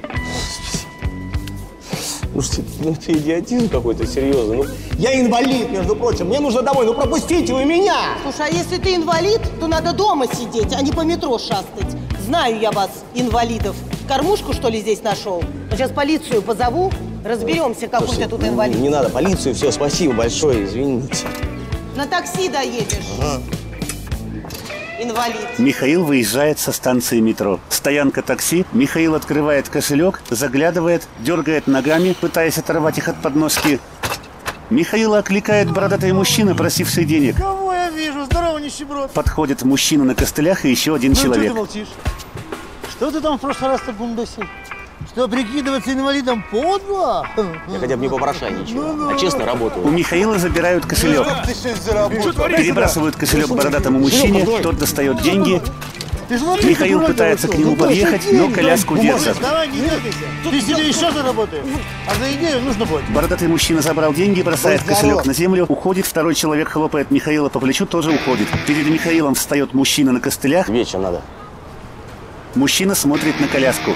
Слушайте, ну это идиотизм какой-то, серьезно. Ну, я инвалид, между прочим, мне нужно домой, ну пропустите вы меня! Слушай, а если ты инвалид, то надо дома сидеть, а не по метро шастать. Знаю я вас, инвалидов. Кормушку, что ли, здесь нашел? Ну, сейчас полицию позову, разберемся, какой ты тут инвалид. Не надо полицию, все, спасибо большое, извините. На такси доедешь. Ага. Инвалид. Михаил выезжает со станции метро. Стоянка такси. Михаил открывает кошелек, заглядывает, дергает ногами, пытаясь оторвать их от подножки. Михаила окликает бородатый мужчина, просивший денег. Кого я вижу? Здорово, нищеброд. Подходит мужчина на костылях и еще один ну, человек. Что ты молчишь? Что ты там в прошлый раз-то гундосил? Что, прикидываться инвалидом подло? Я хотя бы не попрошайничаю, а честно работаю. У Михаила забирают кошелек. Перебрасывают кошелек бородатому мужчине, тот достает деньги. Михаил пытается к нему подъехать, но коляску держат. Давай, не дергайся. Ты себе еще заработаешь. А за идею нужно будет. Бородатый мужчина забрал деньги, бросает кошелек на землю, уходит. Второй человек хлопает Михаила по плечу, тоже уходит. Перед Михаилом встает мужчина на костылях. Вечер надо. Мужчина смотрит на коляску.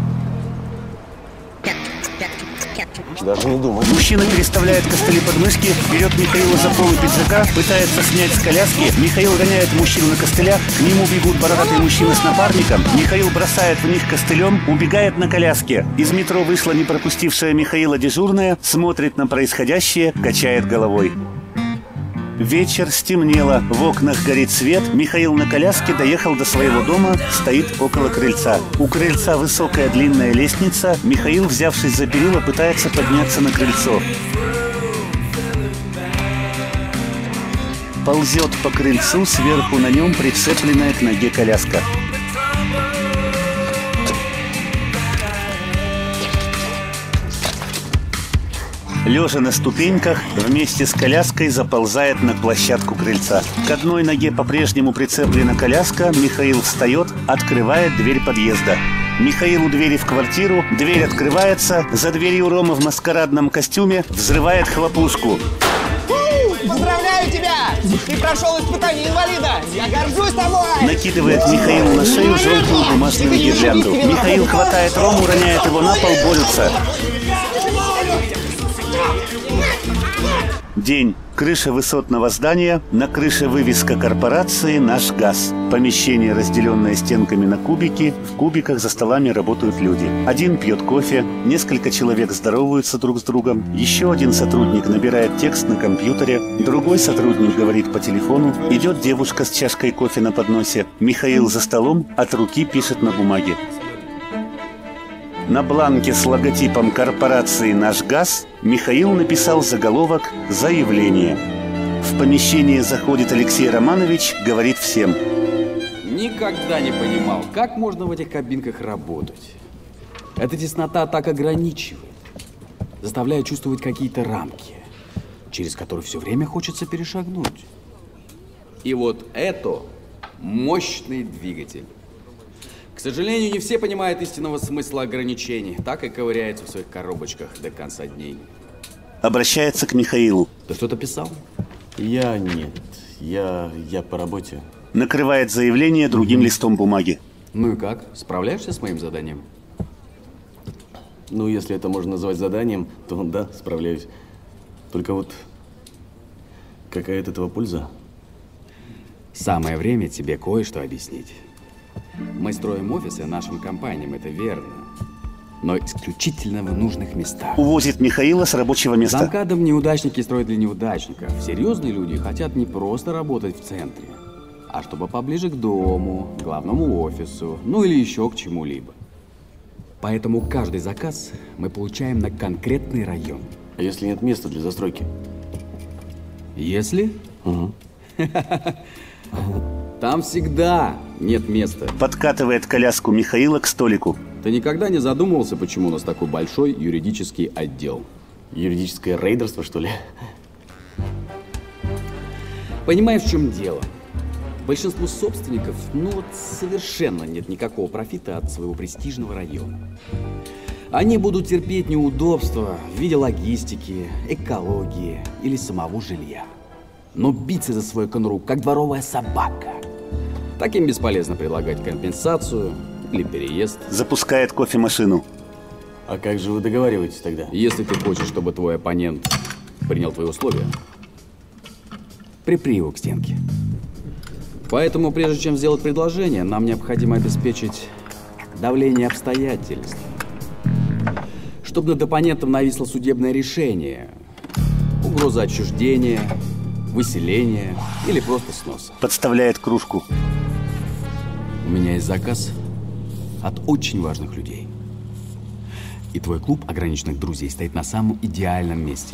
Даже не думаю. Мужчина переставляет костыли под мышки, берет Михаила за полы пиджака, пытается снять с коляски. Михаил гоняет мужчину на костылях, к нему бегут бородатый мужчина с напарником. Михаил бросает в них костылем, убегает на коляске. Из метро вышла не пропустившая Михаила дежурная, смотрит на происходящее, качает головой. Вечер, стемнело, в окнах горит свет. Михаил на коляске доехал до своего дома, стоит около крыльца. У крыльца высокая длинная лестница. Михаил, взявшись за перила, пытается подняться на крыльцо. Ползет по крыльцу, сверху на нем прицепленная к ноге коляска. Лежа на ступеньках, вместе с коляской заползает на площадку крыльца. К одной ноге по-прежнему прицеплена коляска. Михаил встает, открывает дверь подъезда. Михаил у двери в квартиру, дверь открывается, за дверью Рома в маскарадном костюме взрывает хлопушку. Поздравляю тебя! Ты прошел испытание инвалида! Я горжусь тобой! Накидывает Михаилу на шею желтую бумажную гирлянду. Михаил хватает Рому, роняет его на пол, борются. День. Крыша высотного здания. На крыше вывеска корпорации «Наш газ». Помещение, разделенное стенками на кубики. В кубиках за столами работают люди. Один пьет кофе. Несколько человек здороваются друг с другом. Еще один сотрудник набирает текст на компьютере. Другой сотрудник говорит по телефону. Идет девушка с чашкой кофе на подносе. Михаил за столом от руки пишет на бумаге. На бланке с логотипом корпорации «Наш газ» Михаил написал заголовок «Заявление». В помещение заходит Алексей Романович, говорит всем. Никогда не понимал, как можно в этих кабинках работать. Эта теснота так ограничивает, заставляет чувствовать какие-то рамки, через которые все время хочется перешагнуть. И вот это мощный двигатель. К сожалению, не все понимают истинного смысла ограничений, так и ковыряются в своих коробочках до конца дней. Обращается к Михаилу. Ты что-то писал? Я нет. Я, я по работе. Накрывает заявление другим листом бумаги. Ну и как? Справляешься с моим заданием? Ну, если это можно назвать заданием, то да, справляюсь. Только вот какая от этого польза? Самое время тебе кое-что объяснить. Мы строим офисы нашим компаниям, это верно. Но исключительно в нужных местах. Увозит Михаила с рабочего места. Замкадом неудачники строят для неудачников. Серьезные люди хотят не просто работать в центре, а чтобы поближе к дому, к главному офису, ну или еще к чему-либо. Поэтому каждый заказ мы получаем на конкретный район. А если нет места для застройки? Если? Угу. Там всегда нет места. Подкатывает коляску Михаила к столику. Ты никогда не задумывался, почему у нас такой большой юридический отдел? Юридическое рейдерство, что ли? Понимаешь, в чем дело? Большинству собственников, ну вот совершенно нет никакого профита от своего престижного района. Они будут терпеть неудобства в виде логистики, экологии или самого жилья. Но биться за свою конуру, как дворовая собака. Таким бесполезно предлагать компенсацию или переезд. Запускает кофемашину. А как же вы договариваетесь тогда? Если ты хочешь, чтобы твой оппонент принял твои условия, припри его к стенке. Поэтому, прежде чем сделать предложение, нам необходимо обеспечить давление обстоятельств. Чтобы над оппонентом нависло судебное решение, угроза отчуждения выселения или просто сноса. Подставляет кружку. У меня есть заказ от очень важных людей. И твой клуб ограниченных друзей стоит на самом идеальном месте.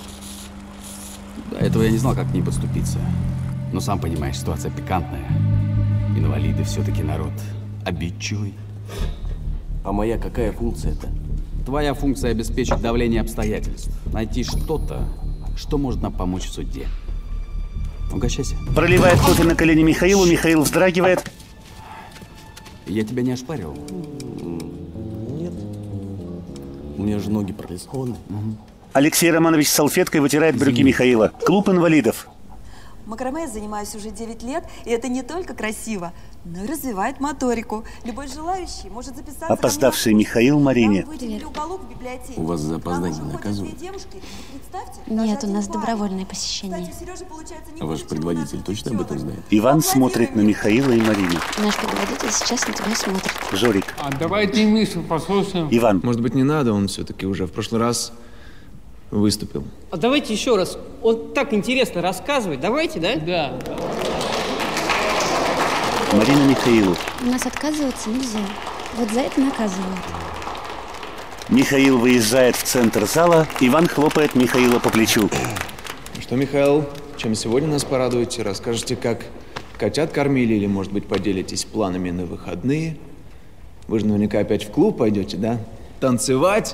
До этого я не знал, как к ней подступиться. Но сам понимаешь, ситуация пикантная. Инвалиды все-таки народ обидчивый. А моя какая функция-то? Твоя функция — обеспечить давление обстоятельств. Найти что-то, что может нам помочь в суде. Угощайся. Проливает кофе на колени Михаилу. Михаил вздрагивает. Я тебя не ошпаривал? Нет. У меня же ноги прорисованы. Угу. Алексей Романович с салфеткой вытирает брюки Извини. Михаила. Клуб инвалидов. Макраме я занимаюсь уже девять лет, и это не только красиво, но и развивает моторику. Любой желающий может записаться. Опоздавший Михаил Марине. У вас за опоздание наказывают? Нет, у нас добровольное посещение. А ваш предводитель точно об этом знает? Иван смотрит на Михаила и Марину. Наш предводитель сейчас на тебя смотрит. Жорик. А давайте Мишу послушаем. Иван. Может быть, не надо, он все-таки уже в прошлый раз выступил. А давайте еще раз. Он так интересно рассказывает. Давайте, да? Да. Марина Михаилу. У нас отказываться нельзя. Вот за это наказывают. Михаил выезжает в центр зала. Иван хлопает Михаила по плечу. Ну что, Михаил, чем сегодня нас порадуете? Расскажете, как котят кормили или, может быть, поделитесь планами на выходные? Вы же наверняка опять в клуб пойдете, да? Танцевать?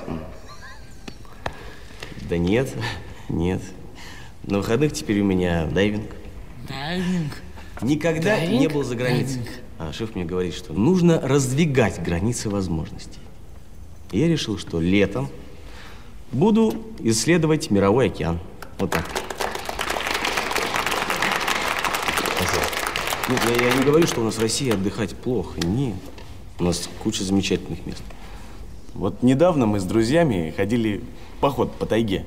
Да нет, нет. На выходных теперь у меня дайвинг. Дайвинг? Никогда Дайвинг? не был за границей. Дайвинг. А шеф мне говорит, что нужно раздвигать границы возможностей. И я решил, что летом буду исследовать мировой океан. Вот так. Нет, я, я не говорю, что у нас в России отдыхать плохо. Нет. У нас куча замечательных мест. Вот недавно мы с друзьями ходили в поход по тайге.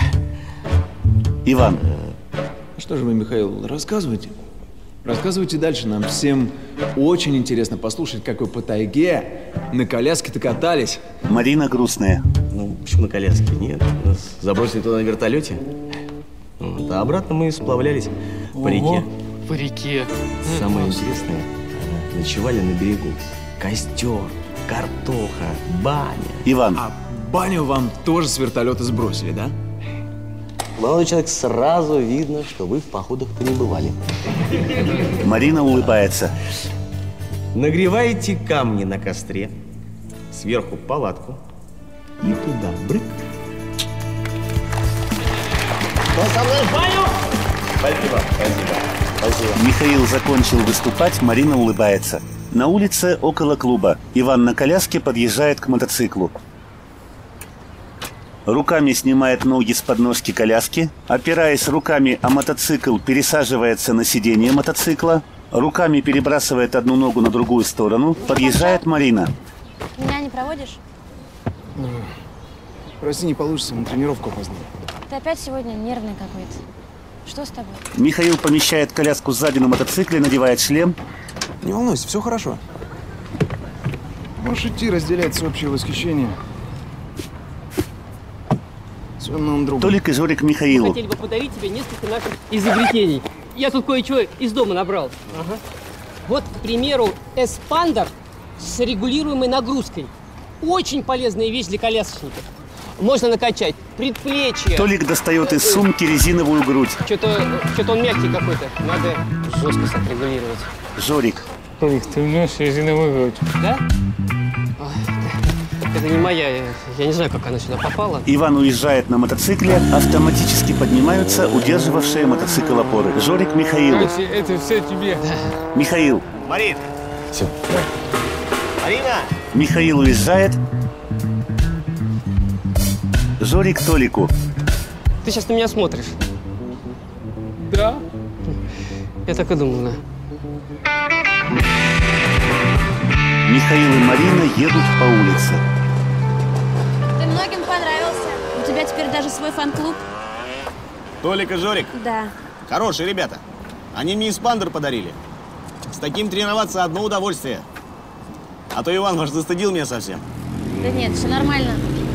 Иван. Что же вы, Михаил, рассказывайте. Рассказывайте дальше. Нам всем очень интересно послушать, как вы по тайге на коляске-то катались. Марина грустная. Ну, почему на коляске? Нет, нас забросили туда на вертолете. Вот, а обратно мы сплавлялись Ого, по реке. По реке. Самое интересное, ночевали на берегу. Костер, картоха, баня. Иван. А баню вам тоже с вертолета сбросили, да? Молодой человек, сразу видно, что вы в походах-то не бывали. Марина улыбается. Нагреваете камни на костре, сверху палатку и туда брык. Кто со мной в баню? Спасибо, спасибо, спасибо. Михаил закончил выступать, Марина улыбается. На улице около клуба. Иван на коляске подъезжает к мотоциклу. Руками снимает ноги с подножки коляски, опираясь руками о мотоцикл, пересаживается на сиденье мотоцикла, руками перебрасывает одну ногу на другую сторону, подъезжает Марина. Меня не проводишь? Прости, не получится, на тренировку опоздал. Ты опять сегодня нервный какой-то. Что с тобой? Михаил помещает коляску сзади на мотоцикле, надевает шлем. Не волнуйся, все хорошо. Можешь идти, разделять всеобщее восхищение. Другом. Толик и Жорик Михаилу. Мы хотели бы подарить тебе несколько наших изобретений. Я тут кое-что из дома набрал. Ага. Вот, к примеру, эспандер с регулируемой нагрузкой. Очень полезная вещь для колясочников. Можно накачать предплечье. Толик достает из сумки резиновую грудь. Что-то что-то он мягкий какой-то. Надо жестко отрегулировать. Жорик. Толик, ты носишь резиновую грудь. Да? Это не моя, я, я не знаю, как она сюда попала. Иван уезжает на мотоцикле, автоматически поднимаются удерживавшие мотоцикл опоры. Жорик Михаилу. Короче, это все тебе. Да. Михаил. Марин. Все, давай. Марина. Михаил уезжает. Жорик Толику. Ты сейчас на меня смотришь? Да. Я так и думал, да. Михаил и Марина едут по улице. Ты многим понравился. У тебя теперь даже свой фан-клуб. Толик и Жорик? Да. Хорошие ребята. Они мне эспандер подарили. С таким тренироваться одно удовольствие. А то Иван ваш застыдил меня совсем. Да нет, все нормально.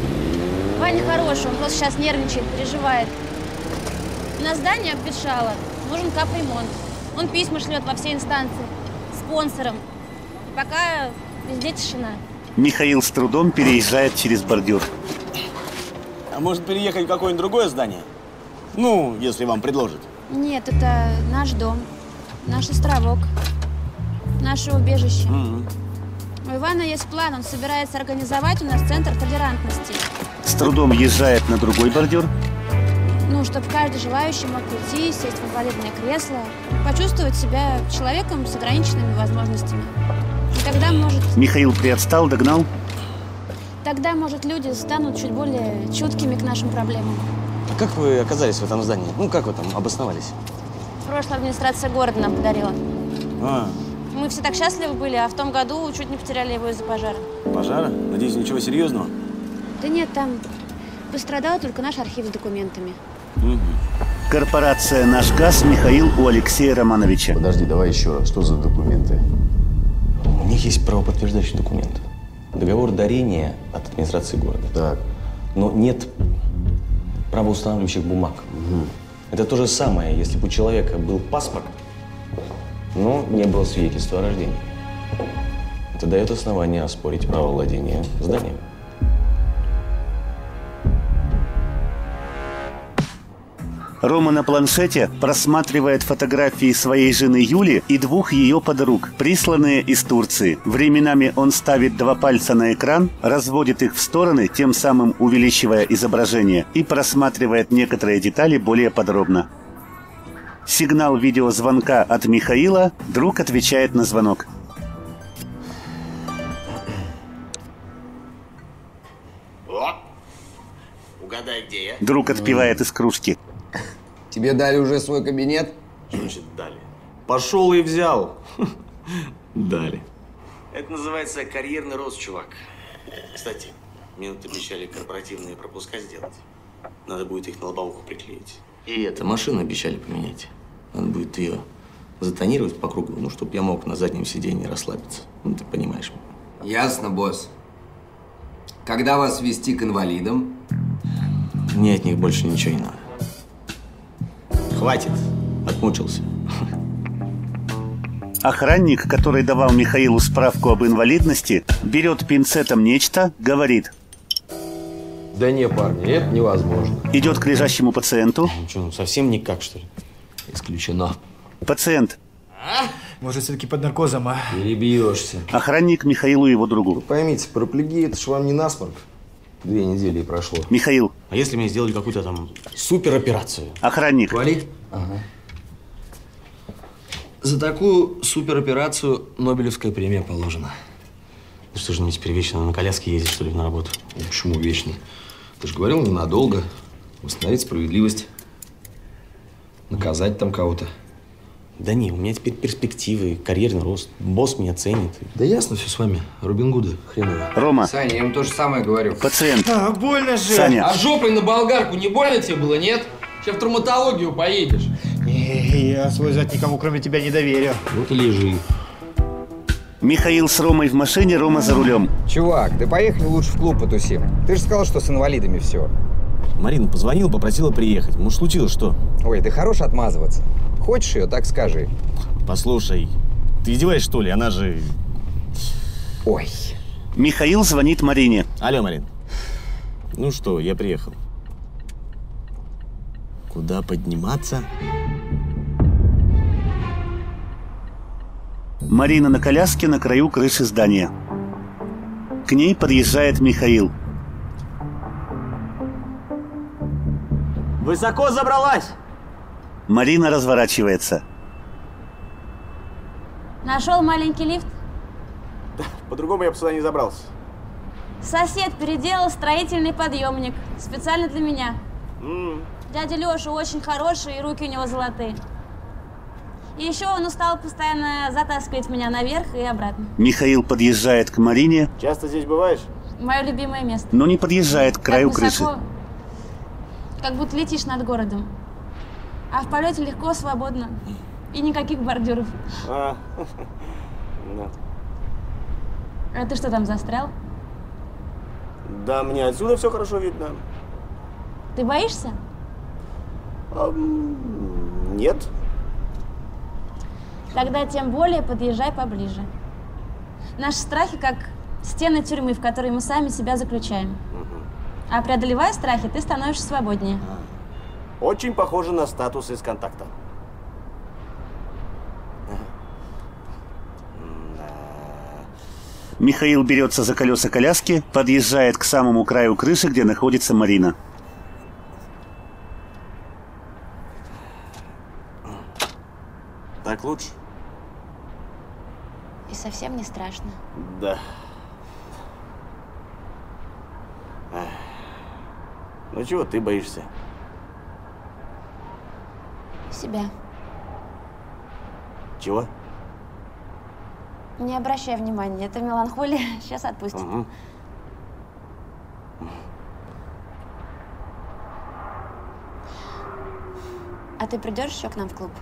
Ваня хороший, он просто сейчас нервничает, переживает. На здание обветшало. нужен капремонт. Он письма шлет во все инстанции, спонсорам. Пока везде тишина. Михаил с трудом переезжает через бордюр. А может переехать в какое-нибудь другое здание? Ну, если вам предложат. Нет, это наш дом, наш островок, наше убежище. Mm-hmm. У Ивана есть план, он собирается организовать у нас центр толерантности. С трудом езжает на другой бордюр. Ну, чтобы каждый желающий мог прийти, сесть в инвалидное кресло, почувствовать себя человеком с ограниченными возможностями. И тогда, может... Михаил приотстал, догнал. Тогда, может, люди станут чуть более чуткими к нашим проблемам. А как вы оказались в этом здании? Ну, как вы там обосновались? Прошлая администрация города нам подарила. А, Мы все так счастливы были, а в том году чуть не потеряли его из-за пожара. пожара? Надеюсь, ничего серьезного? Да нет, там пострадал только наш архив с документами. Корпорация «Наш газ», Михаил у Алексея Романовича. Подожди, давай еще раз. Что за документы? У них есть правоподтверждающий документ. Договор дарения от администрации города. Так. Но нет правоустанавливающих бумаг. Угу. Это то же самое, если бы у человека был паспорт, но не было свидетельства о рождении. Это дает основание оспорить право владения зданием. Рома на планшете просматривает фотографии своей жены Юли и двух ее подруг, присланные из Турции. Временами он ставит два пальца на экран, разводит их в стороны, тем самым увеличивая изображение, и просматривает некоторые детали более подробно. Сигнал видеозвонка от Михаила, друг отвечает на звонок. О, угадай, где я? Друг отпивает из кружки. Тебе дали уже свой кабинет? Что значит дали? Пошел и взял. Дали. Это называется карьерный рост, чувак. Кстати, мне тут обещали корпоративные пропуска сделать. Надо будет их на лобовуху приклеить. И это, машину обещали поменять. Надо будет ее затонировать по кругу, ну, чтобы я мог на заднем сиденье расслабиться. Ну, ты понимаешь. Ясно, босс. Когда вас везти к инвалидам? Мне от них больше ничего не надо. Хватит. Отмучился. Охранник, который давал Михаилу справку об инвалидности, берет пинцетом нечто, говорит. Да не, парни, это невозможно. Идет к лежащему пациенту. Ну что, ну совсем никак, что ли? Исключено. Пациент. А? Может, все-таки под наркозом, а? Перебьешься. Охранник Михаилу и его другу. Вы поймите, параплегия – это ж вам не насморк. Две недели и прошло. Михаил. А если мне сделали какую-то там супероперацию? Охранник. Вали. Ага. За такую супероперацию Нобелевская премия положена. Ну что же, мне теперь вечно на коляске ездить, что ли, на работу? Ну, почему вечно? Ты же говорил, ненадолго. Восстановить справедливость. Наказать там кого-то. Да не, у меня теперь перспективы, карьерный рост. Босс меня ценит. Да ясно все с вами. Робин Гуды хреново. Рома. Саня, я ему то же самое говорю. Пациент. А, больно же. Саня. А жопой на болгарку не больно тебе было, нет? Сейчас в травматологию поедешь. Не, я свой зад никому, кроме тебя, не доверю. Вот и лежи. Михаил с Ромой в машине, Рома за рулем. Чувак, да поехали лучше в клуб потусим. Ты же сказал, что с инвалидами все. Марина позвонила, попросила приехать. Может, случилось что? Ой, ты хорош отмазываться. Хочешь ее, так скажи. Послушай, ты издеваешься, что ли? Она же... Ой. Михаил звонит Марине. Алло, Марин. Ну что, я приехал. Куда подниматься? Марина на коляске на краю крыши здания. К ней подъезжает Михаил. Высоко забралась! Марина разворачивается. Нашел маленький лифт? По-другому я бы сюда не забрался. Сосед переделал строительный подъемник. Специально для меня. Mm. Дядя Леша очень хороший, и руки у него золотые. И еще он устал постоянно затаскивать меня наверх и обратно. Михаил подъезжает к Марине. Часто здесь бываешь? Мое любимое место. Но не подъезжает к краю так крыши. высоко, как будто летишь над городом. А в полете легко, свободно. И никаких бордюров. А, да. А ты что там, застрял? Да, мне отсюда все хорошо видно. Ты боишься? А, нет. Тогда тем более подъезжай поближе. Наши страхи как стены тюрьмы, в которые мы сами себя заключаем. А преодолевая страхи, ты становишься свободнее. Очень похоже на статус из контакта. Михаил берется за колеса коляски, подъезжает к самому краю крыши, где находится Марина. Так лучше? И совсем не страшно. Да. Ну чего ты боишься? Себя. Чего? Не обращай внимания, это меланхолия. Сейчас отпустит. Угу. А ты придешь еще к нам в клуб?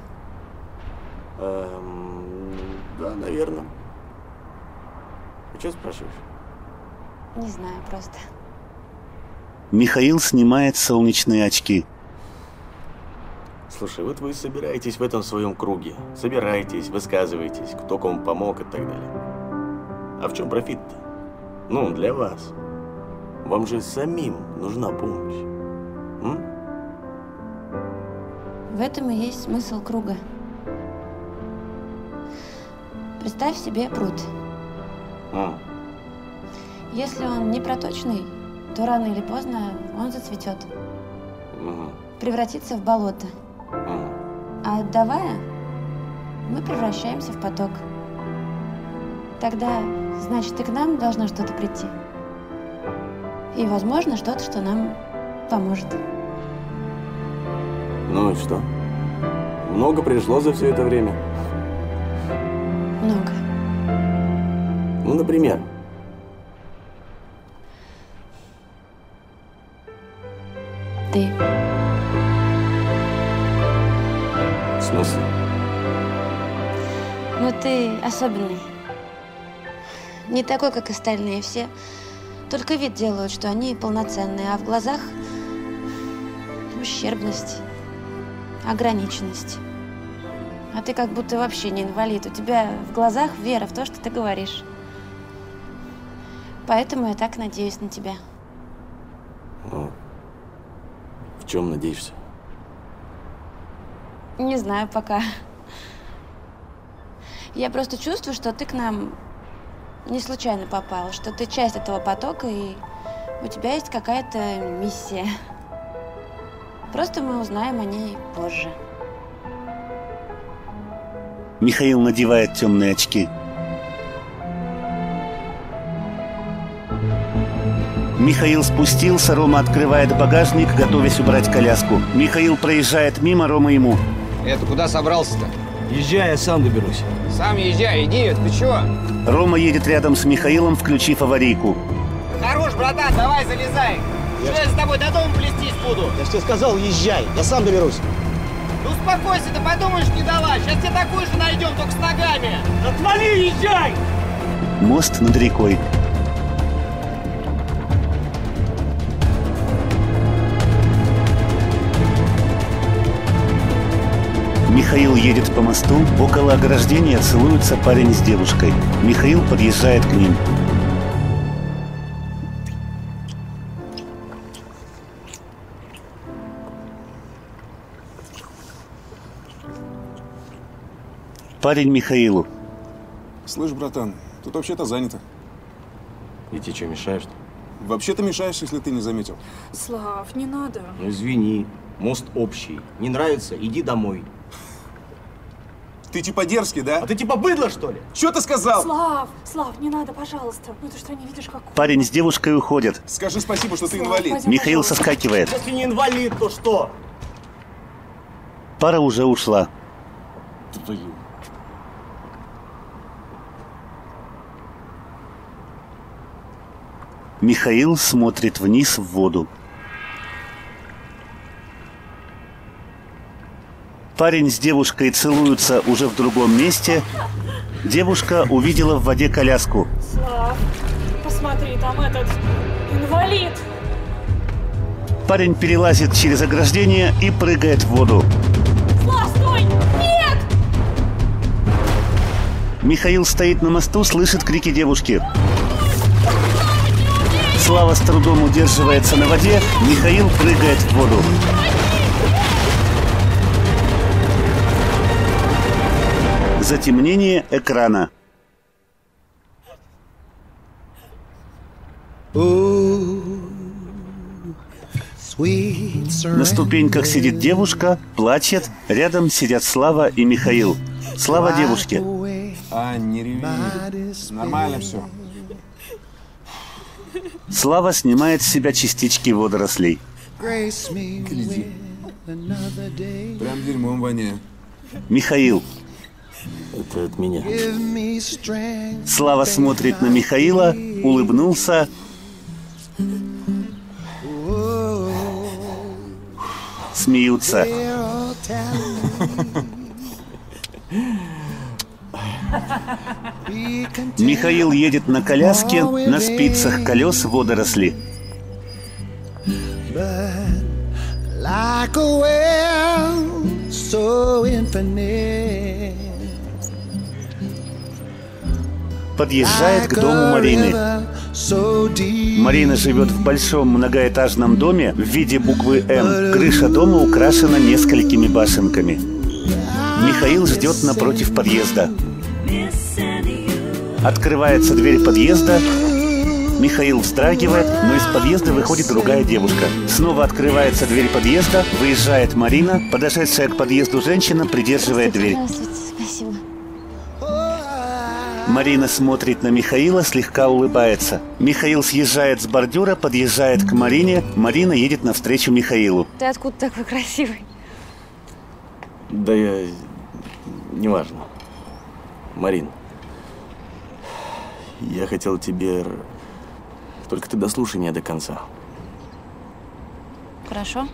Эм, да, наверное. А что спрашиваешь? Не знаю, просто. Михаил снимает солнечные очки. Слушай, вот вы собираетесь в этом своем круге. Собираетесь, высказываетесь, кто кому помог и так далее. А в чем профит-то? Ну, для вас. Вам же самим нужна помощь. М? В этом и есть смысл круга. Представь себе пруд. М. Если он не проточный, то рано или поздно он зацветет. Угу. Превратится в болото. Угу. А отдавая, мы превращаемся в поток. Тогда, значит, и к нам должно что-то прийти. И, возможно, что-то, что нам поможет. Ну и что? Много пришло за все это время? Много. Ну, например? Ты. В смысле? Ну, ты особенный. Не такой, как остальные все. Только вид делают, что они полноценные, а в глазах ущербность, ограниченность. А ты как будто вообще не инвалид. У тебя в глазах вера в то, что ты говоришь. Поэтому я так надеюсь на тебя. Ну, в чем надеешься? Не знаю пока. Я просто чувствую, что ты к нам не случайно попал, что ты часть этого потока, и у тебя есть какая-то миссия. Просто мы узнаем о ней позже. Михаил надевает темные очки. Михаил спустился, Рома открывает багажник, готовясь убрать коляску. Михаил проезжает мимо, Рома ему. Это куда собрался-то? Езжай, я сам доберусь. Сам езжай, иди, ты чего? Рома едет рядом с Михаилом, включив аварийку. Хорош, братан, давай залезай. Я Что я с тобой до дома плестись буду? Я же тебе сказал, езжай, я сам доберусь. Ну успокойся, ты подумаешь, не дала. Сейчас тебе такую же найдем, только с ногами. Отвали, езжай! Мост над рекой. Михаил едет по мосту. Около ограждения целуется парень с девушкой. Михаил подъезжает к ним. Парень Михаилу. Слышь, братан, тут вообще-то занято. И ты что, мешаешь? Вообще-то мешаешь, если ты не заметил. Слав, не надо. Ну извини, мост общий. Не нравится, иди домой. Ты типа дерзкий, да? А ты типа быдло, что ли? Что ты сказал? Слав, Слав, не надо, пожалуйста. Ну ты что, не видишь, как... Парень с девушкой уходят. Скажи спасибо, что ты инвалид. пойдем, Михаил пожалуйста. соскакивает. Если не инвалид, то что? Пара уже ушла. Твою. Михаил смотрит вниз в воду. Парень с девушкой целуются уже в другом месте. Девушка увидела в воде коляску. Слав, посмотри, там этот инвалид. Парень перелазит через ограждение и прыгает в воду. Слав, стой! Нет! Михаил стоит на мосту, слышит крики девушки. Слава с трудом удерживается на воде, Михаил прыгает в воду. Затемнение экрана. На ступеньках сидит девушка, плачет. Рядом сидят Слава и Михаил. Слава девушке. А, не реви. Нормально все. Слава снимает с себя частички водорослей. Гляди. Прям дерьмом воняет. Михаил. Это от меня. Слава смотрит на Михаила, улыбнулся. Смеются. Михаил едет на коляске, на спицах колес водоросли. Подъезжает к дому Марины. Марина живет в большом многоэтажном доме в виде буквы «М». Крыша дома украшена несколькими башенками. Михаил ждет напротив подъезда. Открывается дверь подъезда. Михаил вздрагивает, но из подъезда выходит другая девушка. Снова открывается дверь подъезда, выезжает Марина. Подошедшая к подъезду женщина придерживает дверь. Спасибо. Марина смотрит на Михаила, слегка улыбается. Михаил съезжает с бордюра, подъезжает к Марине. Марина едет навстречу Михаилу. Ты откуда такой красивый? Да я... Неважно. Марин, я хотел тебе... Только ты дослушай меня до конца. Хорошо.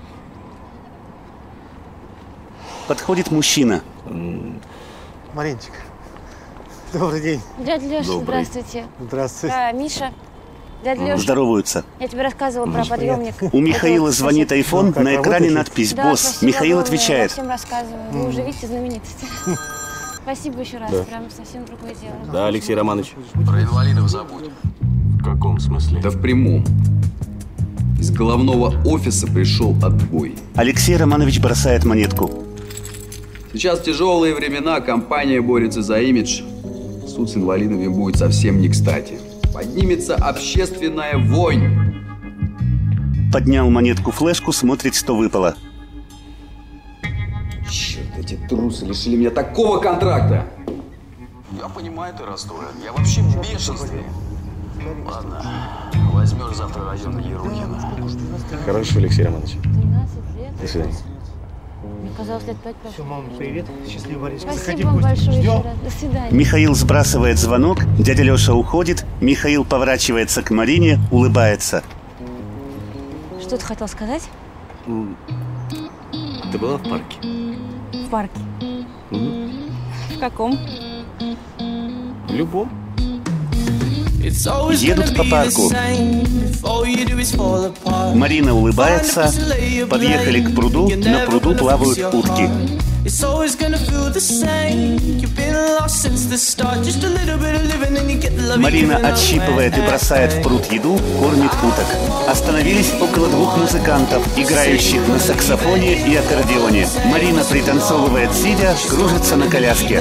Подходит мужчина. Маринчик, добрый день. Дядя Леша, Добрый. здравствуйте. Здравствуйте. Да, Миша. Дядя Леша. Здороваются. Я тебе рассказывала про подъемник. У Михаила звонит айфон, Ну, на экране надпись Да, «Босс». спасибо Михаил огромное, отвечает. Я всем рассказываю. Вы уже видите знаменитости. Спасибо еще раз. Да. Прям совсем другое дело. Да, Алексей Романович? Про инвалидов забудь. В каком смысле? Да в прямом. Из головного офиса пришел отбой. Алексей Романович бросает монетку. Сейчас тяжелые времена, компания борется за имидж. Суд с инвалидами будет совсем не кстати. Поднимется общественная вонь. Поднял монетку флешку, смотрит, что выпало. Черт, эти трусы лишили меня такого контракта. Я понимаю, ты расстроен. Я вообще в бешенстве. Ладно, возьмешь завтра район Ерухина. Хорошо, Алексей Романович. тринадцать лет. До свидания. Мне казалось, лет пять прошло. Все, мама, привет. Счастливо, Борис. Спасибо вам большое еще раз. До свидания. Михаил сбрасывает звонок, дядя Леша уходит. Михаил поворачивается к Марине, улыбается. Что ты хотел сказать? Ты была в парке? В парке. Угу. В каком? В любом. Едут по парку. Марина улыбается. Подъехали к пруду. На пруду плавают утки. Марина отщипывает и бросает в пруд еду, кормит уток. Остановились около двух музыкантов, играющих на саксофоне и аккордеоне. Марина пританцовывает сидя, кружится на коляске.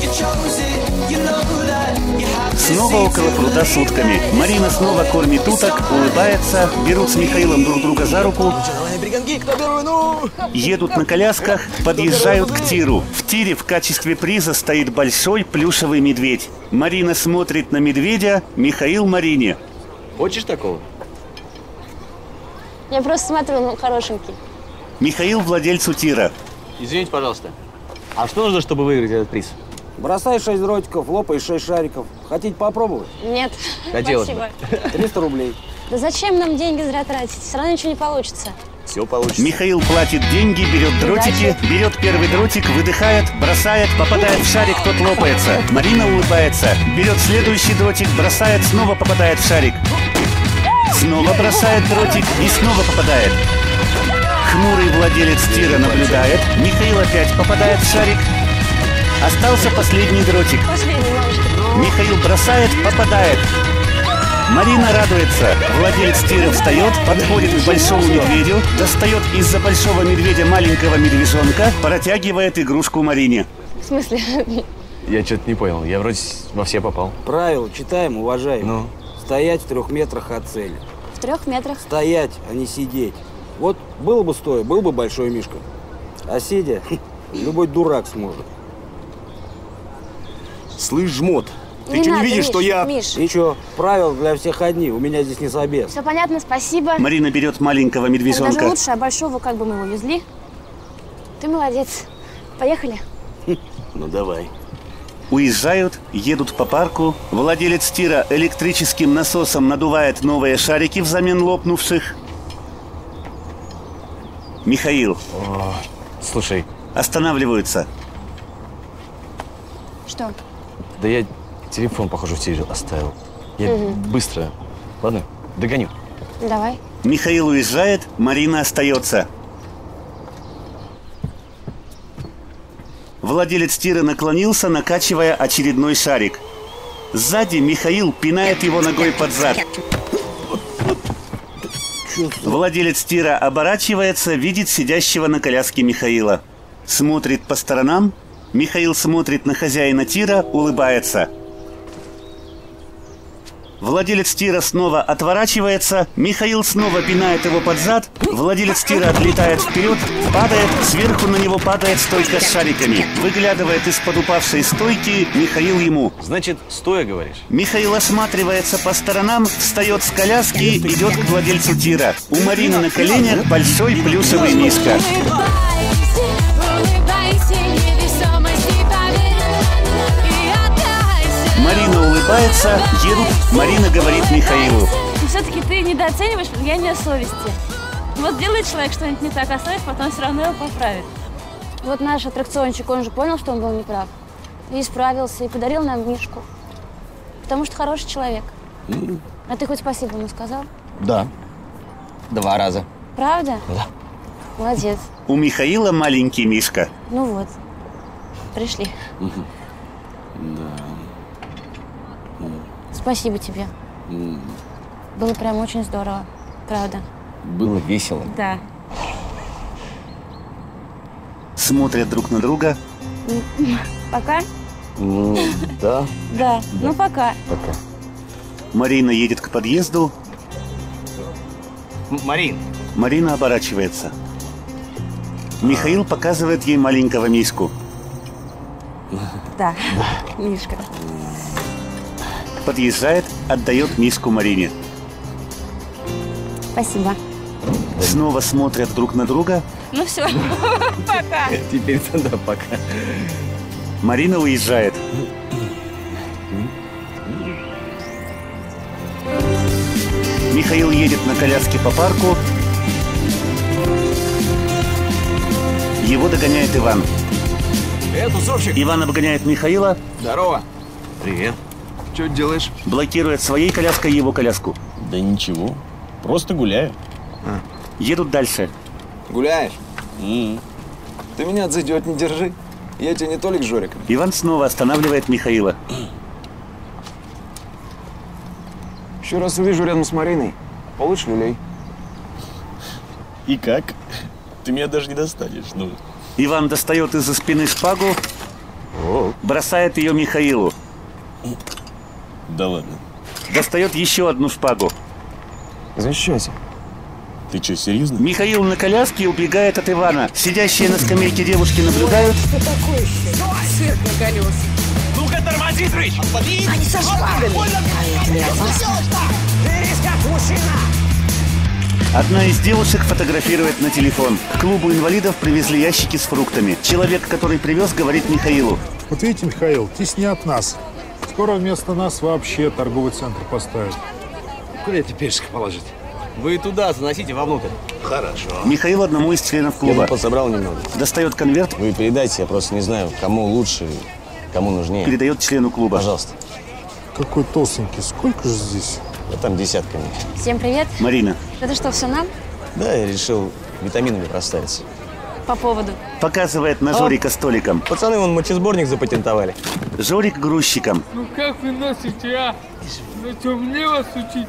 Снова около пруда с утками. Марина снова кормит уток, улыбается, берут с Михаилом друг друга за руку, едут на колясках, подъезжают к тиру. В тире в качестве приза стоит большой плюшевый медведь. Марина смотрит на медведя, Михаил Марине. Хочешь такого? Я просто смотрю, ну, хорошенький. Михаил владельцу тира. Извините, пожалуйста. А что нужно, чтобы выиграть этот приз? Бросай шесть дротиков, лопай шесть шариков. Хотите попробовать? Нет. Хотелось Спасибо. триста рублей. Да зачем нам деньги зря тратить? Все равно ничего не получится. Все получится. Михаил платит деньги, берет дротики, берет первый дротик, выдыхает, бросает, попадает в шарик, тот лопается. Марина улыбается, берет следующий дротик, бросает, снова попадает в шарик. Снова бросает дротик и снова попадает. Хмурый владелец тира наблюдает, Михаил опять попадает в шарик. Остался последний дротик. Последний, малыш. Михаил бросает, попадает. Марина радуется. Владелец тира встает, подходит к большому медведю, достает из-за большого медведя маленького медвежонка, протягивает игрушку Марине. В смысле? Я что-то не понял. Я вроде во все попал. Правила читаем, уважаем. Ну? Стоять в трех метрах от цели. В трех метрах? Стоять, а не сидеть. Вот было бы стоя, был бы большой мишка. А сидя, любой дурак сможет. Слышь, жмот, ты Не что, не надо, видишь, Миш, что я... Миш. Ничего, правила для всех одни, у меня здесь не собес. Все понятно, спасибо. Марина берет маленького Это медвежонка. даже лучше, а большого как бы мы его везли. Ты молодец. Поехали. Ну давай. Уезжают, едут по парку. Владелец тира электрическим насосом надувает новые шарики взамен лопнувших. Михаил. О, слушай. Останавливаются. Что? Да я телефон, похоже, в тире оставил. Я Угу. быстро. Ладно, догоню. Давай. Михаил уезжает, Марина остается. Владелец тира наклонился, накачивая очередной шарик. Сзади Михаил пинает его ногой под зад. Владелец тира оборачивается, видит сидящего на коляске Михаила. Смотрит по сторонам. Михаил смотрит на хозяина тира, улыбается. Владелец тира снова отворачивается. Михаил снова пинает его под зад. Владелец тира отлетает вперед, падает. Сверху на него падает стойка с шариками. Выглядывает из-под упавшей стойки Михаил ему. Значит, стоя говоришь? Михаил осматривается по сторонам, встает с коляски, идет к владельцу тира. У Марины на коленях большой плюшевый мишка. Марина улыбается, едут. Марина говорит Михаилу. Все-таки ты недооцениваешь влияние совести. Вот делает человек что-нибудь не так, а совесть потом все равно его поправит. Вот наш аттракциончик, он же понял, что он был неправ. И исправился, и подарил нам мишку. Потому что хороший человек. Mm. А ты хоть спасибо ему сказал? Да. Два раза. Правда? Да. Молодец. У Михаила маленький мишка. Ну вот. Пришли. Mm-hmm. Да. Спасибо тебе. Mm. Было прям очень здорово. Правда. Было весело. Да. Смотрят друг на друга. Пока? Ну, да. Да. Ну, пока. Пока. Марина едет к подъезду. Марин. Марина оборачивается. Михаил показывает ей маленького мишку. Да, мишка. Подъезжает, отдает мишку Марине. Спасибо. Снова смотрят друг на друга. Ну все, пока. Теперь тогда пока. Марина уезжает. Михаил едет на коляске по парку. Его догоняет Иван. Привет, тусовщик. Иван обгоняет Михаила. Здорово. Привет. Что делаешь? Блокирует своей коляской его коляску. Да ничего. Просто гуляю. А. Едут дальше. Гуляешь? Mm. Ты меня за идиот не держи. Я тебе не Толик с Жориком. Иван снова останавливает Михаила. Еще раз увижу рядом с Мариной, получишь люлей. И как? Ты меня даже не достанешь, ну. Иван достает из-за спины шпагу, О. бросает ее Михаилу. Да ладно. Достает еще одну шпагу. Защищайся. Ты что, серьезно? Михаил на коляске убегает от Ивана. Сидящие на скамейке девушки наблюдают. Что такое еще? Цирк на колесах. Ну-ка, тормози, Трыч! Они со шпагами. А это не опасно? Берись как мужчина! Одна из девушек фотографирует на телефон. К клубу инвалидов привезли ящики с фруктами. Человек, который привез, говорит Михаилу. Вот видите, Михаил, теснят нас. Скоро вместо нас вообще торговый центр поставят. Куда это персик положить? Вы туда заносите вовнутрь. Хорошо. Михаил одному из членов клуба. Я подсобрал немного. Достает конверт. Вы передайте, я просто не знаю, кому лучше, кому нужнее. Передает члену клуба. Пожалуйста. Какой толстенький. Сколько же здесь? Да там десятками. Всем привет. Марина. Это что, все нам? Да, я решил витаминами проставиться. по поводу? Показывает на Жорика столиком. Пацаны, вон мочесборник запатентовали. Жорик грузчиком. Ну как вы носите, а? Ну что, мне вас учить?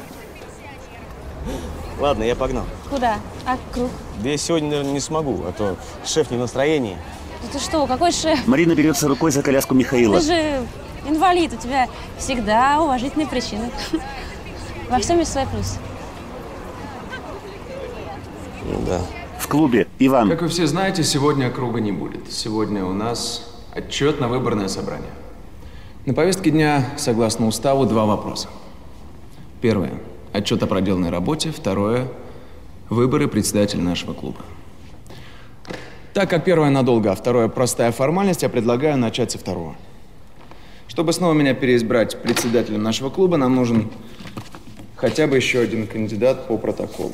Ладно, я погнал. Куда? А круг? Да я сегодня, наверное, не смогу, а то шеф не в настроении. Да ты что, какой шеф? Марина берется рукой за коляску Михаила. Ты же инвалид, у тебя всегда уважительные причины. Во всем есть свой плюс. Ну да. В клубе Иван. Как вы все знаете, сегодня круга не будет. Сегодня у нас отчет на выборное собрание. На повестке дня, согласно уставу, два вопроса. Первое – отчет о проделанной работе. Второе – выборы председателя нашего клуба. Так как первое надолго, а второе – простая формальность, я предлагаю начать со второго. Чтобы снова меня переизбрать председателем нашего клуба, нам нужен хотя бы еще один кандидат по протоколу.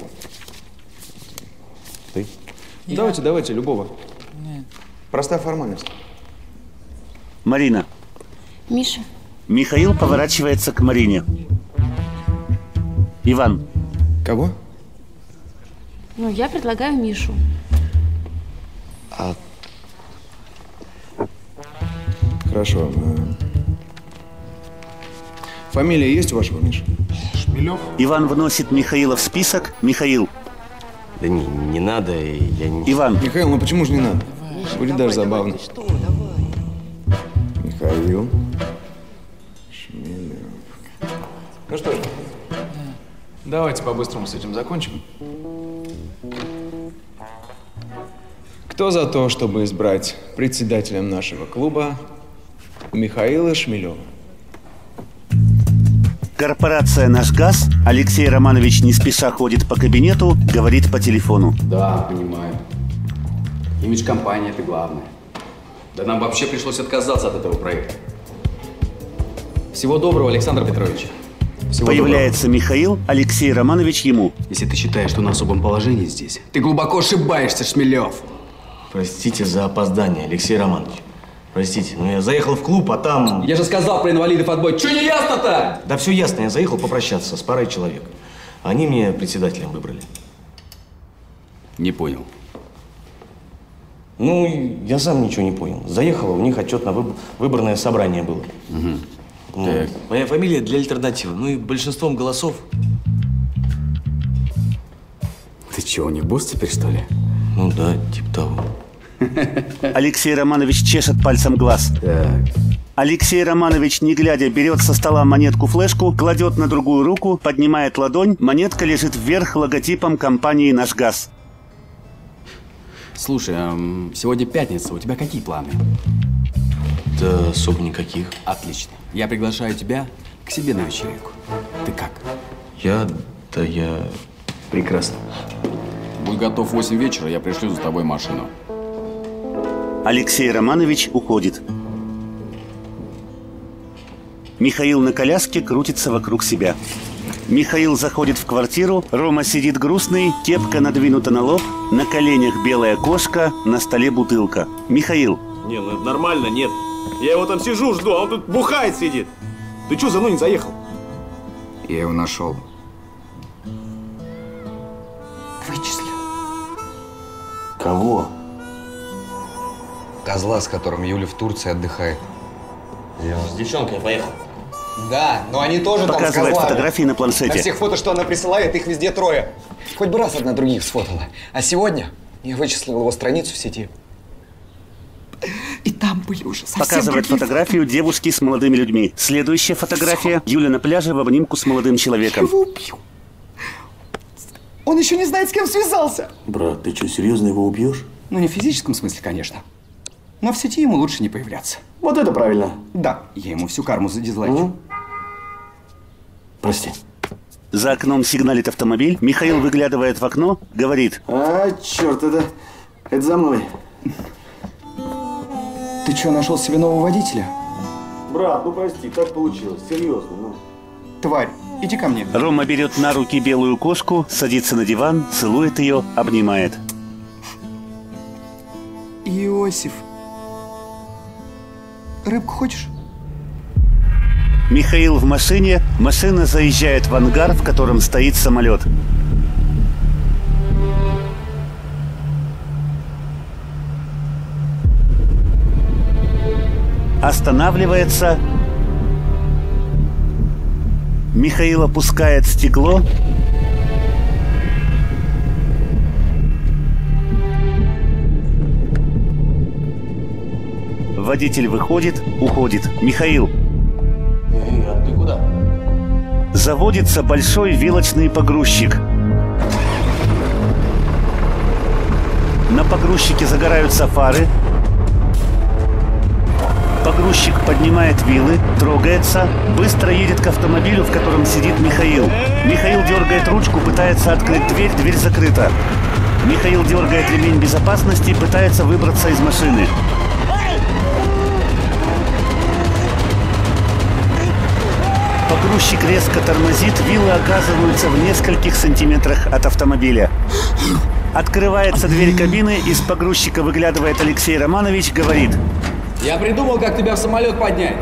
Ты? Я. Давайте, давайте, любого. Нет. Простая формальность. Марина. Миша. Михаил поворачивается к Марине. Иван. Кого? Ну, я предлагаю Мишу. А... Хорошо. Фамилия есть у вашего Миши? Шмелев. Иван вносит Михаила в список. Михаил. Да не, не надо, я не... Иван. Михаил, ну почему же не надо? Миша, будет давай, даже давай, забавно. Что, давай. Михаил. Шмелев. Ну что ж, давайте по-быстрому с этим закончим. Кто за то, чтобы избрать председателем нашего клуба Михаила Шмелева? Корпорация «Наш газ». Алексей Романович не спеша ходит по кабинету, говорит по телефону. Да, понимаю. Имидж компании – это главное. Да нам вообще пришлось отказаться от этого проекта. Всего доброго, Александр Петрович. Всего Появляется доброго. Михаил, Алексей Романович ему. Если ты считаешь, что на особом положении здесь, ты глубоко ошибаешься, Шмелев. Простите за опоздание, Алексей Романович. Простите, но я заехал в клуб, а там… Я же сказал про инвалидов отбой. Чё не ясно-то? Да все ясно, я заехал попрощаться с парой человек. Они меня председателем выбрали. Не понял. Ну, я сам ничего не понял. Заехал, у них отчет на выб... выборное собрание было. Угу. Ну, моя фамилия для альтернативы. Ну и большинством голосов. Ты чё, у них босс теперь, что ли? Ну да, типа того. Алексей Романович чешет пальцем глаз. Так. Алексей Романович, не глядя, берет со стола монетку-флешку, кладет на другую руку, поднимает ладонь, монетка лежит вверх логотипом компании «Наш газ». Слушай, эм, сегодня пятница, у тебя какие планы? Да особо никаких. Отлично. Я приглашаю тебя к себе на вечеринку. Ты как? Я… да я… прекрасно. Будь готов в восемь вечера, я пришлю за тобой машину. Алексей Романович уходит. Михаил на коляске крутится вокруг себя. Михаил заходит в квартиру, Рома сидит грустный, кепка надвинута на лоб, на коленях белая кошка, на столе бутылка. Михаил. Не, ну это нормально, нет. Я его там сижу, жду, а он тут бухает сидит. Ты что за мной не заехал? Я его нашел. Вычислил. Кого? Козла, с которым Юля в Турции отдыхает. Я с девчонкой поехал. Да, но они тоже там с козлами. Показывает фотографии на планшете. На всех фото, что она присылает, их везде трое. Хоть бы раз одна других сфотала. А сегодня я вычислил его страницу в сети. И там были уже совсем Показывает другие фотографию фото. девушки с молодыми людьми. Следующая фотография. Все. Юля на пляже в обнимку с молодым человеком. Я его убью. Он еще не знает, с кем связался. Брат, ты что, серьезно его убьешь? Ну, не в физическом смысле, конечно. Но в сети ему лучше не появляться. Вот это правильно. Да, я ему всю карму задизлайчу. Ну? Прости. За окном сигналит автомобиль. Михаил выглядывает в окно, говорит. А, черт, это… это за мной. Ты что, нашел себе нового водителя? Брат, ну прости, так получилось. Серьезно, ну. Тварь, иди ко мне. Рома берет на руки белую кошку, садится на диван, целует ее, обнимает. Иосиф. Рыбку хочешь? Михаил в машине. Машина заезжает в ангар, в котором стоит самолет. останавливается. Михаил опускает стекло. Водитель выходит, уходит. Михаил. Эй, а ты куда? Заводится большой вилочный погрузчик. На погрузчике загораются фары. Погрузчик поднимает вилы, трогается, быстро едет к автомобилю, в котором сидит Михаил. Михаил дергает ручку, пытается открыть дверь, дверь закрыта. Михаил дергает ремень безопасности, пытается выбраться из машины. Погрузчик резко тормозит, вилы оказываются в нескольких сантиметрах от автомобиля. Открывается дверь кабины, из погрузчика выглядывает Алексей Романович, говорит: я придумал, как тебя в самолет поднять.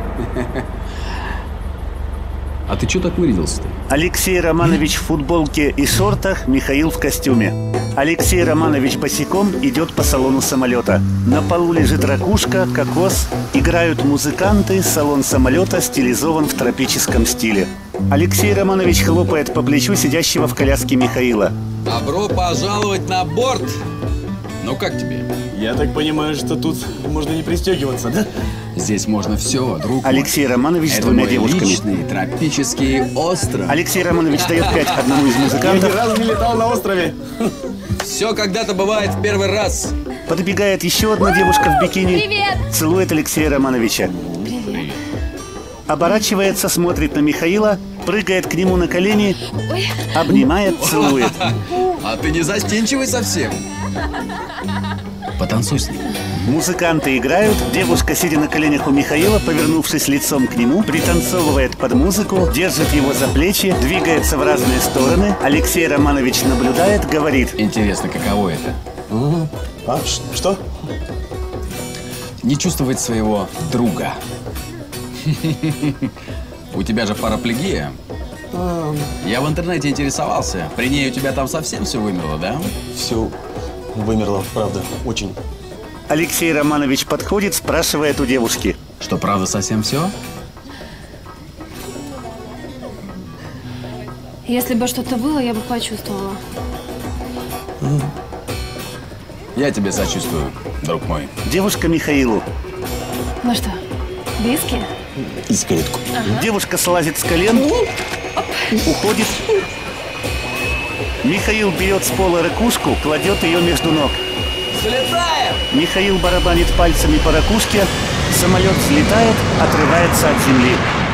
А ты что так вырядился-то? Алексей Романович в футболке и шортах, Михаил в костюме. Алексей Романович босиком идет по салону самолета. На полу лежит ракушка, кокос. Играют музыканты, салон самолета стилизован в тропическом стиле. Алексей Романович хлопает по плечу сидящего в коляске Михаила. Добро пожаловать на борт! Ну как тебе? Я так понимаю, что тут можно не пристегиваться, да? Здесь можно все, друг Алексей мой. Романович с Это двумя мой девушками. личный тропический остров. Алексей Романович дает пять одному из музыкантов. Я ни разу не летал на острове. Все когда-то бывает в первый раз. Подбегает еще одна девушка в бикини. Привет! Целует Алексея Романовича. Привет. Оборачивается, смотрит на Михаила, прыгает к нему на колени, Ой. обнимает, целует. А ты не застенчивый совсем. Потанцуй с ним. Музыканты играют, девушка, сидя на коленях у Михаила, повернувшись лицом к нему, пританцовывает под музыку, держит его за плечи, двигается в разные стороны. Алексей Романович наблюдает, говорит: интересно, каково это? Угу. А, что? Не чувствовать своего друга. У тебя же параплегия. Я в интернете интересовался. При ней у тебя там совсем все вымерло, да? Все вымерло, правда, очень. Алексей Романович подходит, спрашивает у девушки: что, правда, совсем все? Если бы что-то было, я бы почувствовала. Я тебе сочувствую, друг мой. Девушка Михаилу: ну что, виски? И сигаретку. Ага. Девушка слазит с колен, уходит. Михаил берет с пола ракушку, кладет ее между ног. Взлетаем! Михаил барабанит пальцами по ракушке. Самолет взлетает, отрывается от земли.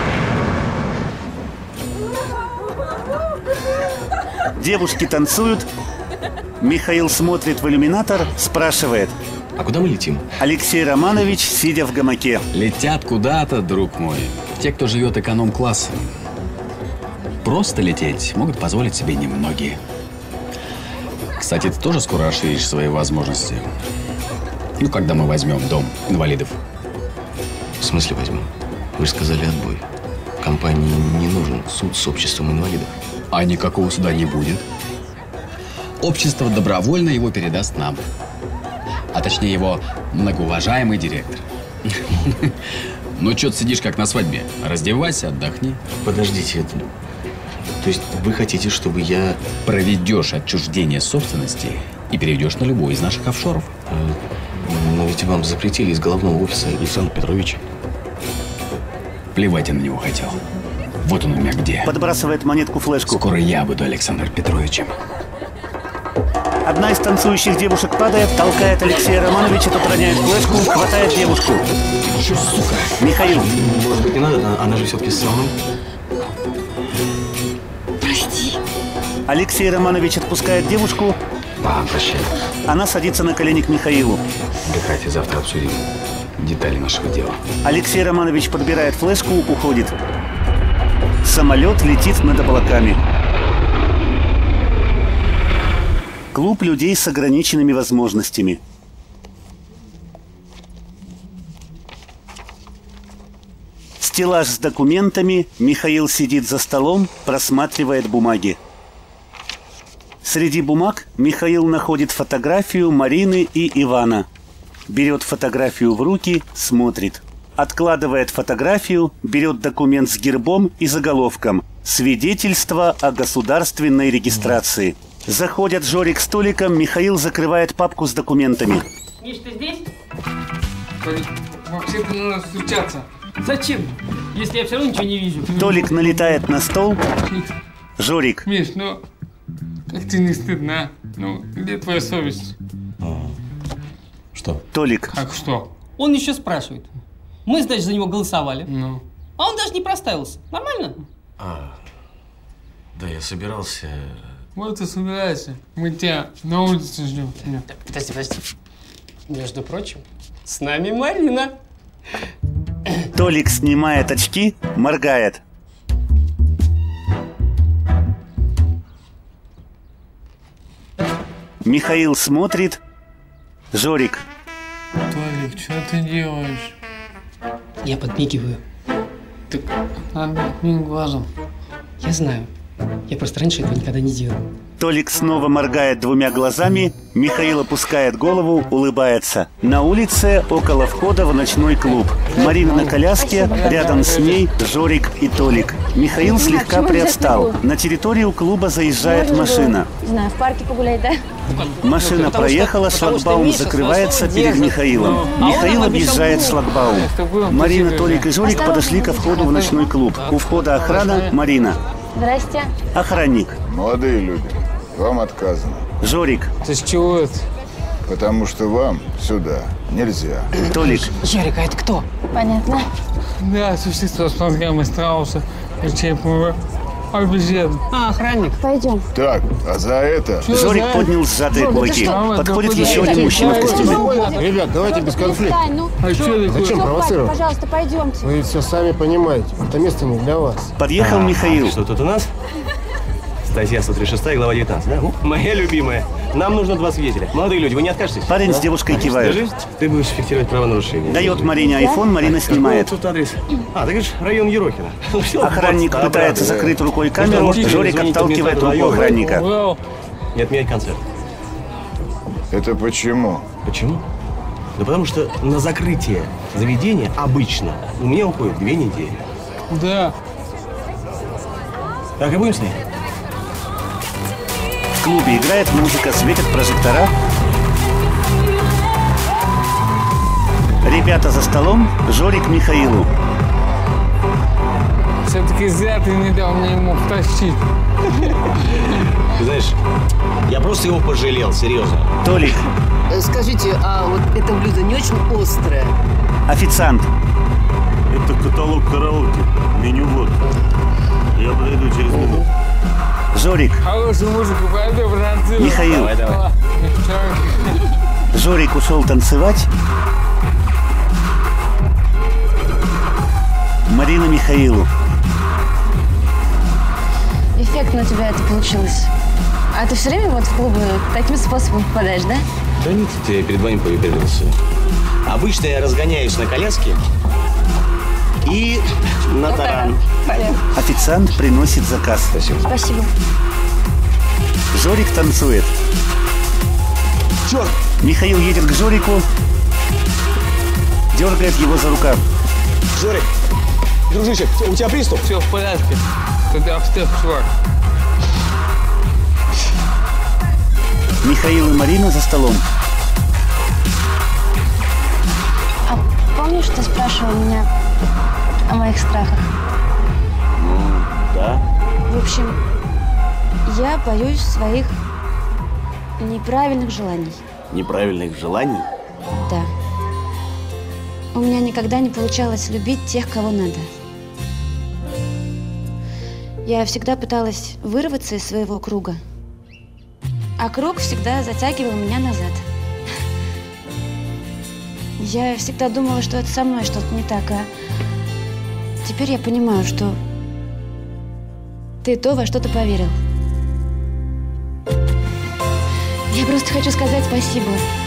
Девушки танцуют. Михаил смотрит в иллюминатор, спрашивает: а куда мы летим? Алексей Романович, сидя в гамаке: летят куда-то, друг мой. Те, кто живет эконом-классом. Просто лететь могут позволить себе немногие. Кстати, ты тоже скоро расширишь свои возможности. Ну, когда мы возьмем дом инвалидов. В смысле возьмем? Вы же сказали отбой. Компании не нужен суд с обществом инвалидов. А никакого суда не будет. Общество добровольно его передаст нам. А точнее, его многоуважаемый директор. Ну, что ты сидишь как на свадьбе? Раздевайся, отдохни. Подождите, это... То есть вы хотите, чтобы я... Проведешь отчуждение собственности и перейдешь на любой из наших офшоров. А, но ведь вам запретили из головного офиса Александра Петровича. Плевать я на него хотел. Вот он у меня где. Подбрасывает монетку флешку. Скоро я буду Александром Петровичем. Одна из танцующих девушек падает, толкает Алексея Романовича, тот роняет флешку, хватает девушку. Что, сука? Михаил. Может быть, не надо? Она, она же все-таки с самым. Прости. Алексей Романович отпускает девушку. А, прощай. Она садится на колени к Михаилу. Отдыхайте, завтра обсудим детали нашего дела. Алексей Романович подбирает флешку, уходит. Самолет летит над облаками. Клуб людей с ограниченными возможностями. Стеллаж с документами. Михаил сидит за столом, просматривает бумаги. Среди бумаг Михаил находит фотографию Марины и Ивана. Берет фотографию в руки, смотрит. Откладывает фотографию, берет документ с гербом и заголовком «Свидетельство о государственной регистрации». Заходят Жорик с Толиком, Михаил закрывает папку с документами. Миш, ты здесь? Вообще-то надо встречаться. Зачем? Если я все равно ничего не вижу. Толик налетает на стол. Жорик. Миш, ну, как тебе не стыдно, а? Ну, где твоя совесть? Что? Толик. Как что? Он еще спрашивает. Мы, значит, за него голосовали. Ну. А он даже не проставился. Нормально? А, да, я собирался... Вот и собирайся. Мы тебя на улице ждем. Так, подожди, подожди. Между прочим, с нами Марина. Толик снимает очки, моргает. Михаил смотрит. Жорик. Толик, что ты делаешь? Я подмигиваю. Так одним глазом. Я знаю. Я просто раньше этого никогда не делал. Толик снова моргает двумя глазами. Михаил опускает голову, улыбается. На улице, около входа в ночной клуб. Марина на коляске, рядом с ней Жорик и Толик. Михаил слегка приотстал. На территорию клуба заезжает машина. Не знаю, в парке погулять, да? Машина проехала, шлагбаум закрывается перед Михаилом. Михаил объезжает шлагбаум. Марина, Толик и Жорик подошли ко входу в ночной клуб. У входа охрана, Марина. Здрасте. Охранник. Молодые люди, вам отказано. Жорик. Ты с чего это? Потому что вам сюда нельзя. Толик. Ярик, а это кто? Понятно. Да, существо с мозгами страуса. Черепного обезьяны. А, охранник. Пойдем. Так, а за это... Жорик поднял сжатые кулаки. Подходит еще один мужчина в костюме. Ребят, давайте без конфликта. Ну, а что Зачем провоцировать? Пожалуйста, пойдемте. Вы все сами понимаете. Это место не для вас. Подъехал а, Михаил. Что тут у нас? Статья сто тридцать шесть, глава девятнадцать, да? Моя любимая. Нам нужно два свидетеля. Молодые люди, вы не откажетесь? Парень да? с девушкой кивает. Скажи, ты будешь фиксировать правонарушение. Дает Марине айфон, Марина снимает. Тут адрес. А, ты говоришь, район Ерохина. Охранник пытается закрыть рукой камеру, Жорик отталкивает руку охранника. Не отменять концерт. Это почему? Почему? Да потому что на закрытие заведения обычно у меня уходит две недели. Да. Так и будем с ней? В клубе играет музыка, светят прожектора. Ребята за столом, Жорик Михаилу. Все-таки зря ты не дал мне ему втащить. Ты знаешь, я просто его пожалел, серьезно. Толик. Скажите, а вот это блюдо не очень острое? Официант. Это каталог караоке. Меню вот. Я подойду через минуту. Жорик. Хорошую музыку пойду танцевать. Михаил. Давай, давай. Жорик ушел танцевать. Марина Михаилу. Эффектно у тебя это получилось. А ты все время вот в клубы таким способом попадаешь, да? Да нет, я перед вами повеперился. Обычно я разгоняюсь на коляске и на вот таран. Официант приносит заказ. Спасибо. Спасибо. Жорик танцует. Черт! Михаил едет к Жорику, дергает его за рукав. Жорик, дружище, у тебя приступ? Все в порядке. Тогда обстеп, чувак. Михаил и Марина за столом. А помнишь, ты спрашивал меня о моих страхах? Ну, да. В общем, я боюсь своих неправильных желаний. Неправильных желаний? Да. У меня никогда не получалось любить тех, кого надо. Я всегда пыталась вырваться из своего круга, а круг всегда затягивал меня назад. Я всегда думала, что это со мной что-то не так, а теперь я понимаю, что ты то, во что ты поверил. Я просто хочу сказать спасибо.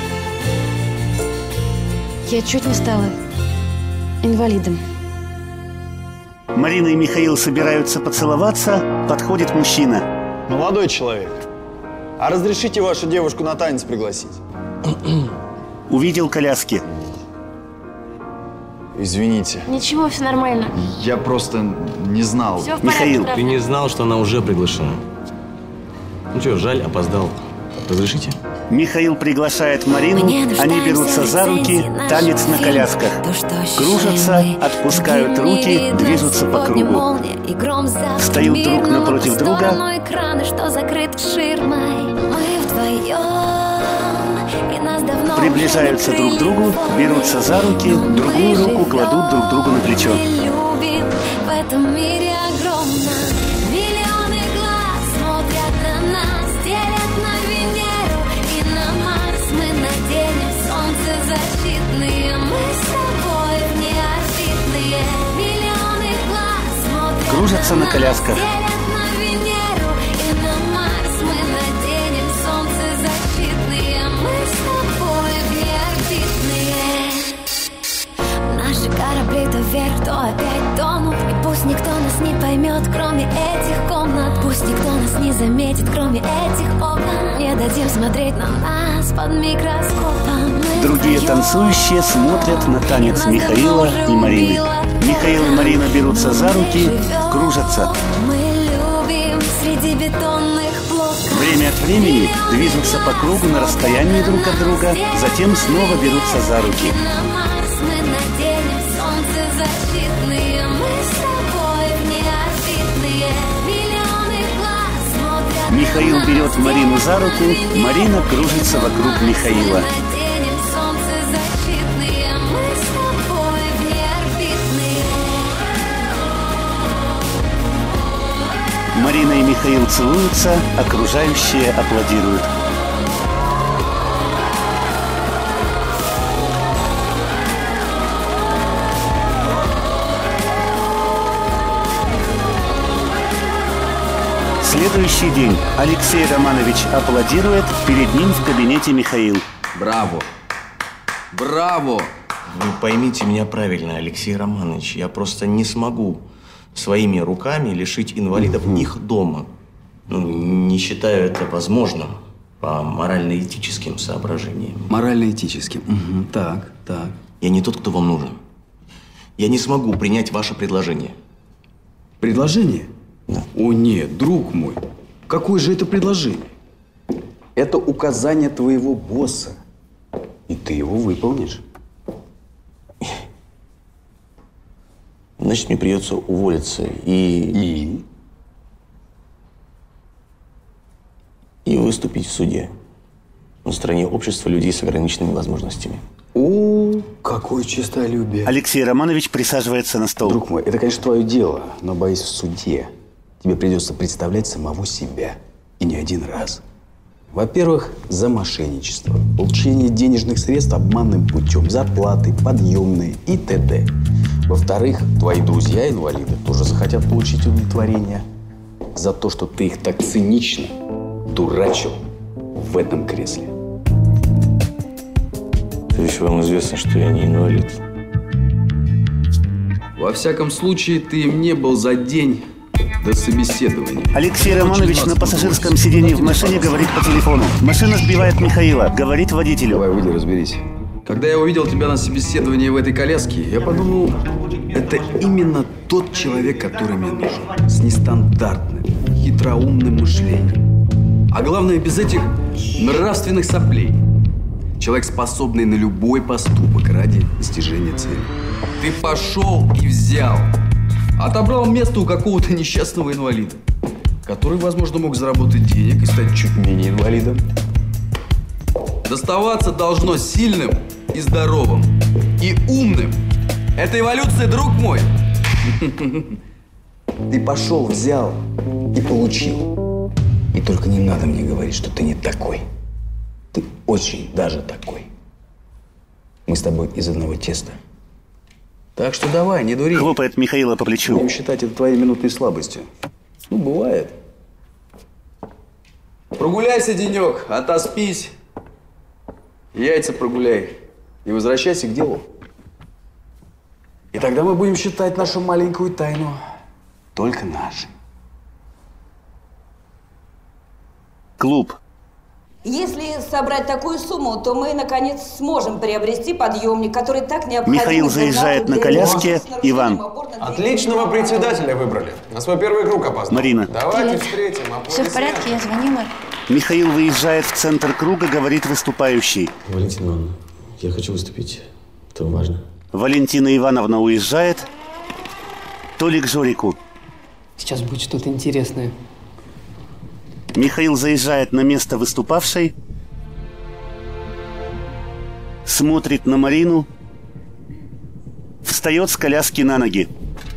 Я чуть не стала инвалидом. Марина и Михаил собираются поцеловаться, подходит мужчина. Молодой человек, а разрешите вашу девушку на танец пригласить? Увидел коляски. Извините. Ничего, все нормально. Я просто не знал. Всё в порядке, Михаил, ты не знал, что она уже приглашена? Ну что, жаль, опоздал. Разрешите? Михаил приглашает Марину, они берутся за руки, танец на колясках. Кружатся, отпускают руки, движутся по кругу. Встают друг напротив друга. Приближаются друг к другу, берутся за руки, другую руку кладут друг другу на плечо. Кружатся на колясках. Наши корабли то вверх, то опять тонут. И пусть никто нас не поймет, кроме этих комнат. Пусть никто нас не заметит, кроме этих окон. Не дадим смотреть на нас под микроскопом. Другие танцующие смотрят на танец Михаила и Марины. Михаил и Марина берутся за руки, кружатся. Время от времени движутся по кругу на расстоянии друг от друга, затем снова берутся за руки. Михаил берет Марину за руку, Марина кружится вокруг Михаила. Марина и Михаил целуются, окружающие аплодируют. Следующий день. Алексей Романович аплодирует, перед ним в кабинете Михаил. Браво! Браво! Вы поймите меня правильно, Алексей Романович. Я просто не смогу своими руками лишить инвалидов угу. их дома. Ну, не считаю это возможным по морально-этическим соображениям. Морально-этическим? Угу. Так, так. Я не тот, кто вам нужен. Я не смогу принять ваше предложение. Предложение? Да. О нет, друг мой. Какое же это предложение? Это указание твоего босса. И ты его выполнишь. Значит, мне придется уволиться и... И? И выступить в суде на стороне общества людей с ограниченными возможностями. О, какое честолюбие. Алексей Романович присаживается на стол. Друг мой, это, конечно, твое дело, но, боюсь, в суде тебе придется представлять самого себя. И не один раз. Во-первых, за мошенничество, получение денежных средств обманным путем, зарплаты, подъемные и т.д. Во-вторых, твои друзья-инвалиды тоже захотят получить удовлетворение за то, что ты их так цинично дурачил в этом кресле. То есть вам известно, что я не инвалид? Во всяком случае, ты им не был за день до собеседования. Алексей Романович на пассажирском сиденье в машине говорит по телефону. Машина сбивает Михаила. Говорит водителю. Давай, выйди, разберись. Когда я увидел тебя на собеседовании в этой коляске, я подумал, это именно тот человек, который мне нужен. С нестандартным, хитроумным мышлением. А главное, без этих нравственных соплей. Человек, способный на любой поступок ради достижения цели. Ты пошел и взял. Отобрал место у какого-то несчастного инвалида, который, возможно, мог заработать денег и стать чуть менее инвалидом. Доставаться должно сильным и здоровым, и умным. Это эволюция, друг мой. Ты пошел, взял и получил. И только не надо мне говорить, что ты не такой. Ты очень даже такой. Мы с тобой из одного теста. Так что давай, не дури. Хлопает Михаила по плечу. Будем считать это твоей минутной слабостью. Ну, бывает. Прогуляйся денек, отоспись. Яйца прогуляй. И возвращайся к делу. И тогда мы будем считать нашу маленькую тайну только нашей. Клуб. Если собрать такую сумму, то мы, наконец, сможем приобрести подъемник, который так необходим. Михаил заезжает на коляске. Иван. Отличного председателя выбрали. На свой первый круг опоздал. Марина. Давайте Привет. встретим. Все в порядке, я звоню мэр. Михаил выезжает в центр круга, говорит выступающий. Валентина Ивановна, я хочу выступить. Это важно. Валентина Ивановна уезжает. Толик Жорику. Сейчас будет что-то интересное. Михаил заезжает на место выступавшей, смотрит на Марину, встает с коляски на ноги.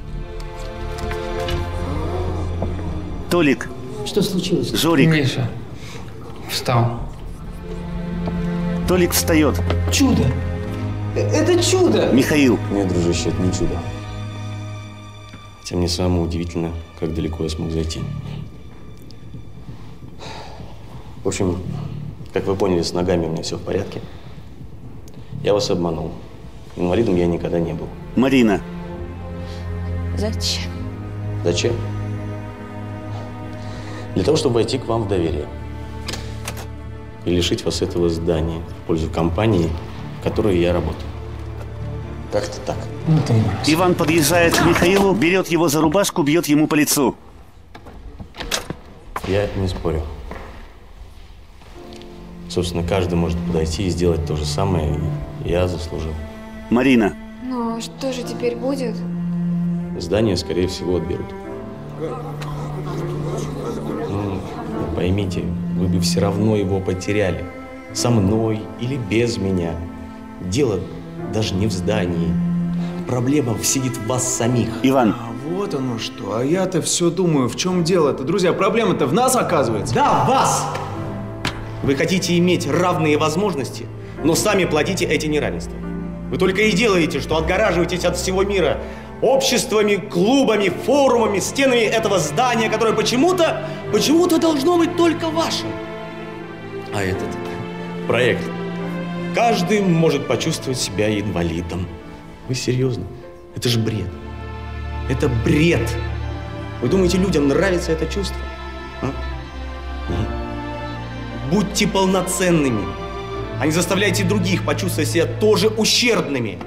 Толик. Что случилось? Жорик. Миша встал. Толик встает. Чудо! Это чудо! Михаил. Нет, дружище, это не чудо. Хотя мне самому удивительно, как далеко я смог зайти. В общем, как вы поняли, с ногами у меня все в порядке. Я вас обманул. Инвалидом я никогда не был. Марина. Зачем? Зачем? Для того, чтобы войти к вам в доверие. И лишить вас этого здания в пользу компании, в которой я работаю. Как-то так. Иван подъезжает к Михаилу, берет его за рубашку, бьет ему по лицу. Я не спорю. Собственно, каждый может подойти и сделать то же самое, и я заслужил. Марина. Ну, что же теперь будет? Здание, скорее всего, отберут. Ну, поймите, вы бы все равно его потеряли. Со мной или без меня. Дело даже не в здании. Проблема сидит в вас самих. Иван. А вот оно что. А я-то все думаю, в чем дело-то? Друзья, проблема-то в нас, оказывается. Да, в вас! Вы хотите иметь равные возможности, но сами платите эти неравенства. Вы только и делаете, что отгораживаетесь от всего мира обществами, клубами, форумами, стенами этого здания, которое почему-то, почему-то должно быть только вашим. А этот проект, каждый может почувствовать себя инвалидом. Вы серьезно? Это же бред. Это бред. Вы думаете, людям нравится это чувство? А? Нет. Будьте полноценными, а не заставляйте других почувствовать себя тоже ущербными.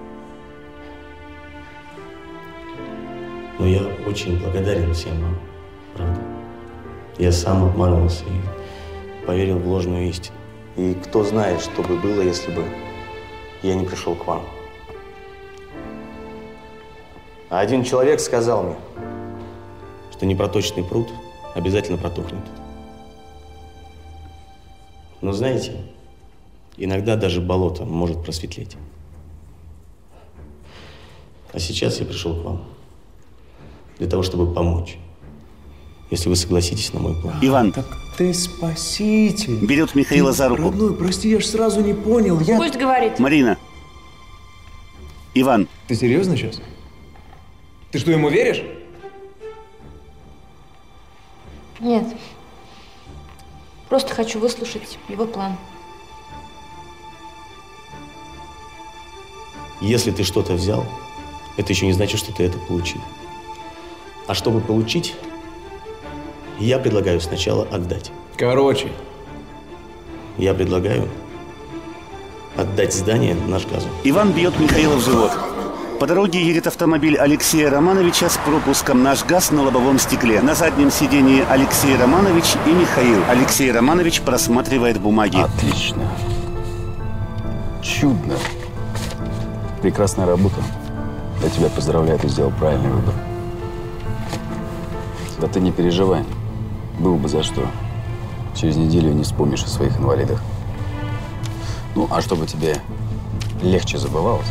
Но я очень благодарен всем вам, правда. Я сам обманывался и поверил в ложную истину. И кто знает, что бы было, если бы я не пришел к вам. А один человек сказал мне, что непроточный пруд обязательно протухнет. Но знаете, иногда даже болото может просветлеть. А сейчас я пришел к вам для того, чтобы помочь. Если вы согласитесь на мой план. Иван. Так ты спаситель. Берет Михаила ты, за руку. Родной, прости, я ж сразу не понял. Я... Пусть говорит. Марина. Иван. Ты серьезно сейчас? Ты что, ему веришь? Нет. Просто хочу выслушать его план. Если ты что-то взял, это еще не значит, что ты это получил. А чтобы получить, я предлагаю сначала отдать. Короче. Я предлагаю отдать здание Нашгазу. Иван бьет Михаила в живот. По дороге едет автомобиль Алексея Романовича с пропуском «Нашгаз» на лобовом стекле. На заднем сидении Алексей Романович и Михаил. Алексей Романович просматривает бумаги. Отлично. Чудно. Прекрасная работа. Я тебя поздравляю, ты сделал правильный выбор. Да ты не переживай. Было бы за что. Через неделю не вспомнишь о своих инвалидах. Ну, а чтобы тебе легче забывалось.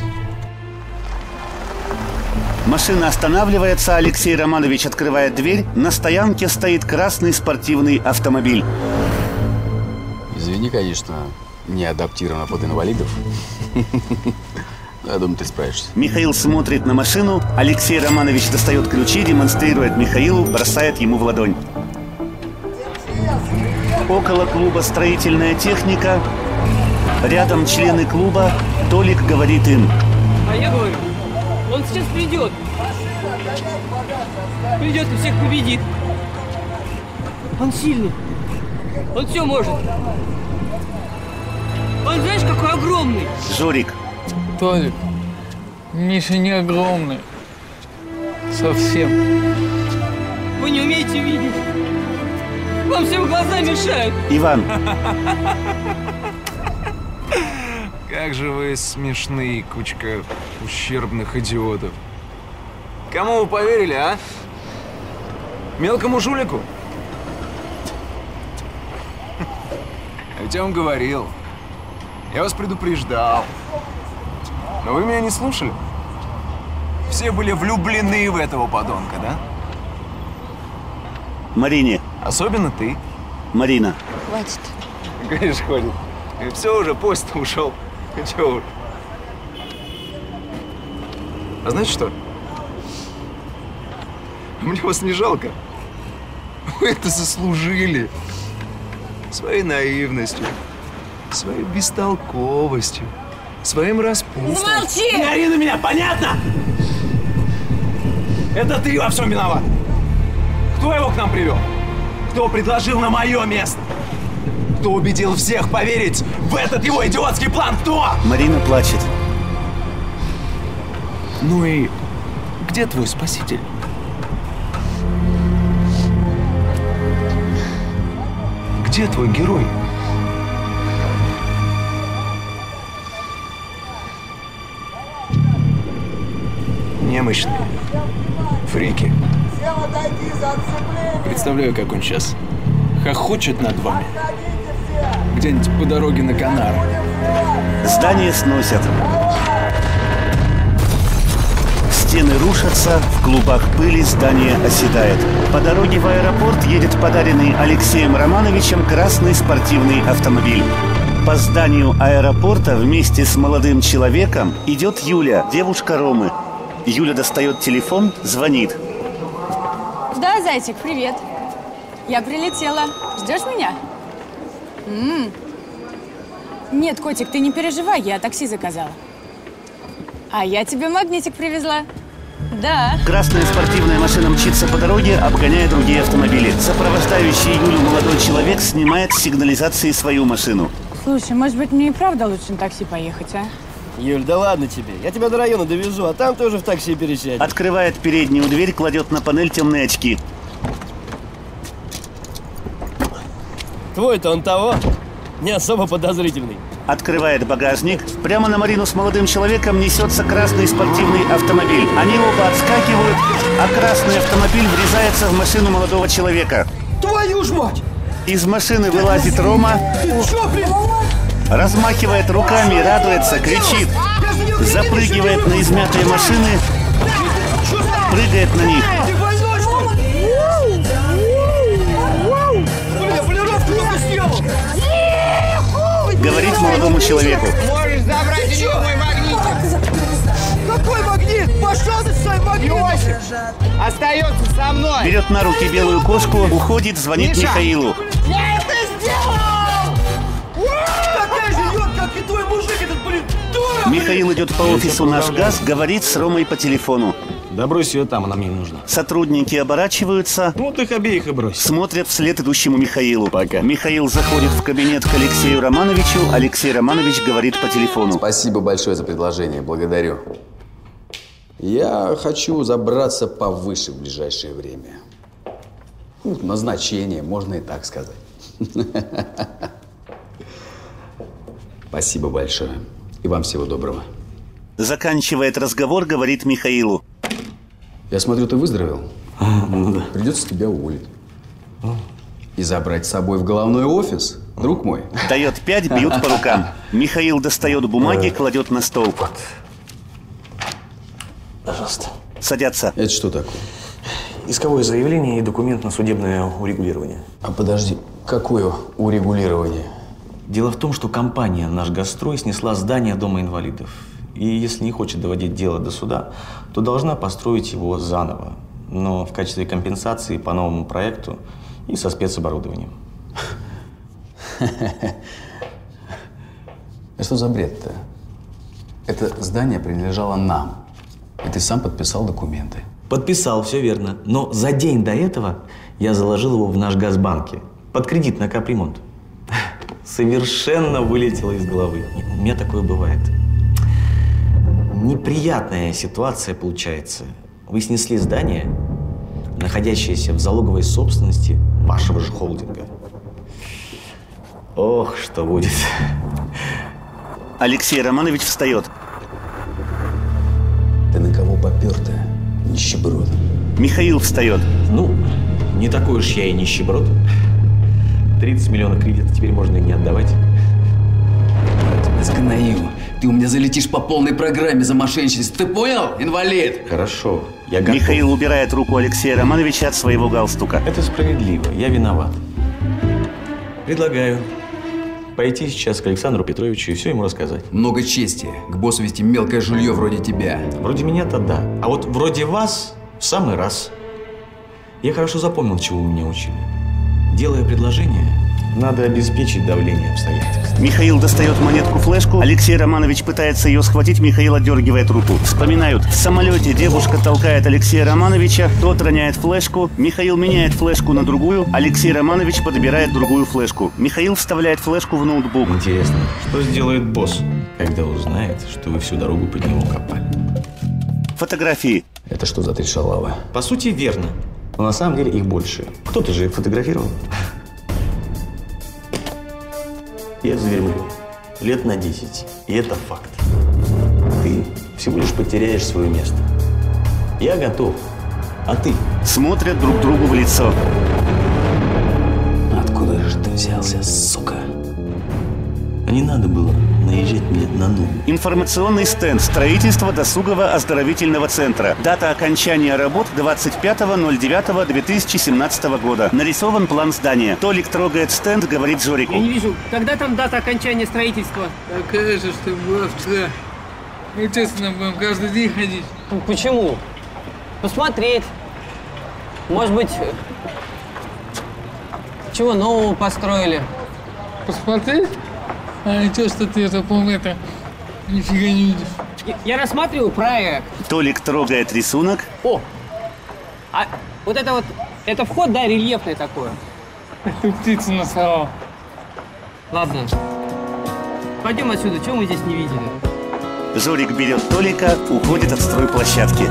Машина останавливается, Алексей Романович открывает дверь. На стоянке стоит красный спортивный автомобиль. Извини, конечно, не адаптировано под инвалидов. Я думаю, ты справишься. Михаил смотрит на машину. Алексей Романович достает ключи, демонстрирует Михаилу, бросает ему в ладонь. Около клуба строительная техника. Рядом члены клуба. Толик говорит им. А я говорю, он сейчас придет. Придет и всех победит. Он сильный. Он все может. Он знаешь, какой огромный. Жорик. Толик, Миша не огромный. Совсем. Вы не умеете видеть. Вам всем глаза мешают. Иван. Как же вы смешные, кучка ущербных идиотов. Кому вы поверили, а? Мелкому жулику? А ведь я вам говорил. Я вас предупреждал. Но вы меня не слушали. Все были влюблены в этого подонка, да? Марине. Особенно ты. Марина. Хватит. Конечно, хватит. И все уже, поезд ушел. Чего уж. А знаете что? Мне вас не жалко. Вы это заслужили. Своей наивностью, своей бестолковостью, своим распутством. Замолчи! Не ори на меня, понятно? Это ты во всем виноват. Кто его к нам привел? Кто предложил на мое место? Кто убедил всех поверить в этот его идиотский план? Кто? Марина плачет. Ну и где твой спаситель? Где твой герой? Немощные. Фрики. Представляю, как он сейчас хохочет над вами. Где-нибудь по дороге на Канары. Здание сносят. Стены рушатся, в клубах пыли здание оседает. По дороге в аэропорт едет подаренный Алексеем Романовичем красный спортивный автомобиль. По зданию аэропорта вместе с молодым человеком идет Юля, девушка Ромы. Юля достает телефон, звонит. Да, зайчик, привет. Я прилетела. Ждешь меня? М-м. Нет, котик, ты не переживай, я такси заказала. А я тебе магнитик привезла. Да. Красная спортивная машина мчится по дороге, обгоняя другие автомобили. Сопровождающий Юлю молодой человек снимает с сигнализации свою машину. Слушай, может быть, мне и правда лучше на такси поехать, а? Юль, да ладно тебе. Я тебя до района довезу, а там ты уже в такси пересядешь. Открывает переднюю дверь, кладет на панель темные очки. Твой-то он того, не особо подозрительный. Открывает багажник. Прямо на Марину с молодым человеком несется красный спортивный автомобиль. Они оба отскакивают, а красный автомобиль врезается в машину молодого человека. Твою ж мать! Из машины вылазит Рома, размахивает руками, радуется, кричит, запрыгивает на измятые машины, прыгает на них. Говорит молодому человеку. Можешь забрать у него мой магнитик. Какой магнит? Пошел ты с своим магнитом. Остается со мной. Берет на руки белую кошку, уходит, звонит Миша. Михаилу. Я это сделал! Такая же идет, как и твой мужик, этот, блин, дура! Михаил идет по офису «Наш газ», говорит с Ромой по телефону. Да брось ее там, она мне не нужна. Сотрудники оборачиваются. Ну, ты их обеих и брось. Смотрят вслед идущему Михаилу. Пока. Михаил заходит в кабинет к Алексею Романовичу. Алексей Романович говорит по телефону. Спасибо большое за предложение, благодарю. Я хочу забраться повыше в ближайшее время. Ну, назначение, можно и так сказать. Спасибо большое. И вам всего доброго. Заканчивает разговор, говорит Михаилу. Я смотрю, ты выздоровел. А, ну да. Придется тебя уволить. И забрать с собой в головной офис, друг мой. Дает пять, бьют по рукам. Михаил достает бумаги, кладет на стол. Пожалуйста. Садятся. Это что такое? Исковое заявление и документ на судебное урегулирование. А подожди, какое урегулирование? Дело в том, что компания «Наш Газстрой» снесла здание Дома инвалидов. И если не хочет доводить дело до суда, то должна построить его заново. Но в качестве компенсации по новому проекту и со спецоборудованием. А что за бред-то? Это здание принадлежало нам. И ты сам подписал документы. Подписал, все верно. Но за день до этого я заложил его в наш Газбанке. под кредит на капремонт. Совершенно вылетело из головы. У меня такое бывает. Неприятная ситуация получается. Вы снесли здание, находящееся в залоговой собственности вашего же холдинга. Ох, что будет. Алексей Романович встает. Ты на кого попёр-то, нищеброд? Михаил встает. Ну, не такой уж я и нищеброд. тридцать миллионов кредита теперь можно и не отдавать. Я тебя сгною. Ты у меня залетишь по полной программе за мошенничество. Ты понял, инвалид? Хорошо, я готов. Михаил убирает руку Алексея Романовича от своего галстука. Это справедливо, я виноват. Предлагаю пойти сейчас к Александру Петровичу и все ему рассказать. Много чести. К боссу вести мелкое жулье вроде тебя. Вроде меня-то да. А вот вроде вас в самый раз. Я хорошо запомнил, чего вы меня учили. Делая предложение, надо обеспечить давление обстоятельств. Михаил достает монетку-флешку. Алексей Романович пытается ее схватить. Михаил отдергивает руку. Вспоминают. В самолете девушка толкает Алексея Романовича. Тот роняет флешку. Михаил меняет флешку на другую. Алексей Романович подбирает другую флешку. Михаил вставляет флешку в ноутбук. Интересно, что сделает босс, когда узнает, что вы всю дорогу под него копали? Фотографии. Это что за три шалавы? По сути, верно. Но на самом деле их больше. Кто-то же их фотографировал. Я заверблю. Лет на десять. И это факт. Ты всего лишь потеряешь свое место. Я готов. А ты? Смотрят друг другу в лицо. Откуда же ты взялся, сука? А не надо было наезжать мне на ногу. Информационный стенд. Строительство досугового оздоровительного центра. Дата окончания работ двадцать пятого ноль девятого две тысячи семнадцатого года. Нарисован план здания. Толик трогает стенд, говорит Жорику. Я не вижу, когда там дата окончания строительства? Такая же, что была вчера. Мы честно будем каждый день ходить. Ну, почему? Посмотреть. Может быть, чего нового построили? Посмотреть? А ничего, что ты это, по-моему, это нифига не видишь. Я, я рассматриваю проект. Толик трогает рисунок. О! А вот это вот, это вход, да, рельефный такой? Это птица нарисовала. Ладно. Пойдем отсюда, чего мы здесь не видели? Жорик берет Толика, уходит от стройплощадки.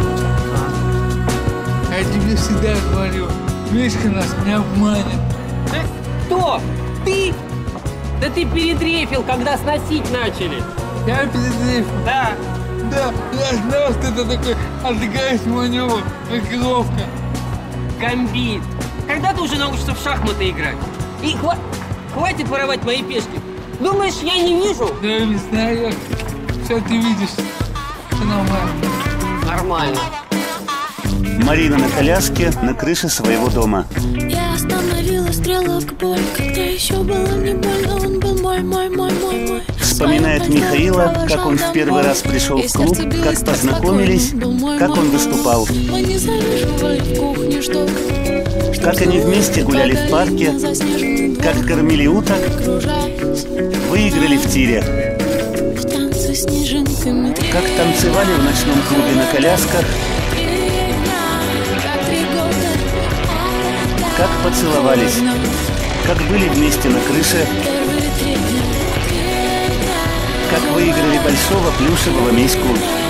Я тебе всегда говорю, Мишка нас не обманет. Э, кто? Ты? Да ты передрейфил, когда сносить начали. Я передрейфил? Да. Да, я знал, что это такой отыграешь маневр, блокировка. Гамбит. Когда ты уже научишься в шахматы играть? И хва хватит воровать мои пешки. Думаешь, я не вижу? Да, не знаю. Все ты видишь. Все нормально. Нормально. Марина на коляске на крыше своего дома. Я остановила стрелок боль, когда еще было не больно, он был мой, мой, мой, мой, мой. Вспоминает Михаила, как он в первый раз пришел в клуб, как познакомились, как он выступал. Как они вместе гуляли в парке, как кормили уток, выиграли в тире. Как танцевали в ночном клубе на колясках. Как поцеловались, как были вместе на крыше, как выиграли большого плюшевого мишку.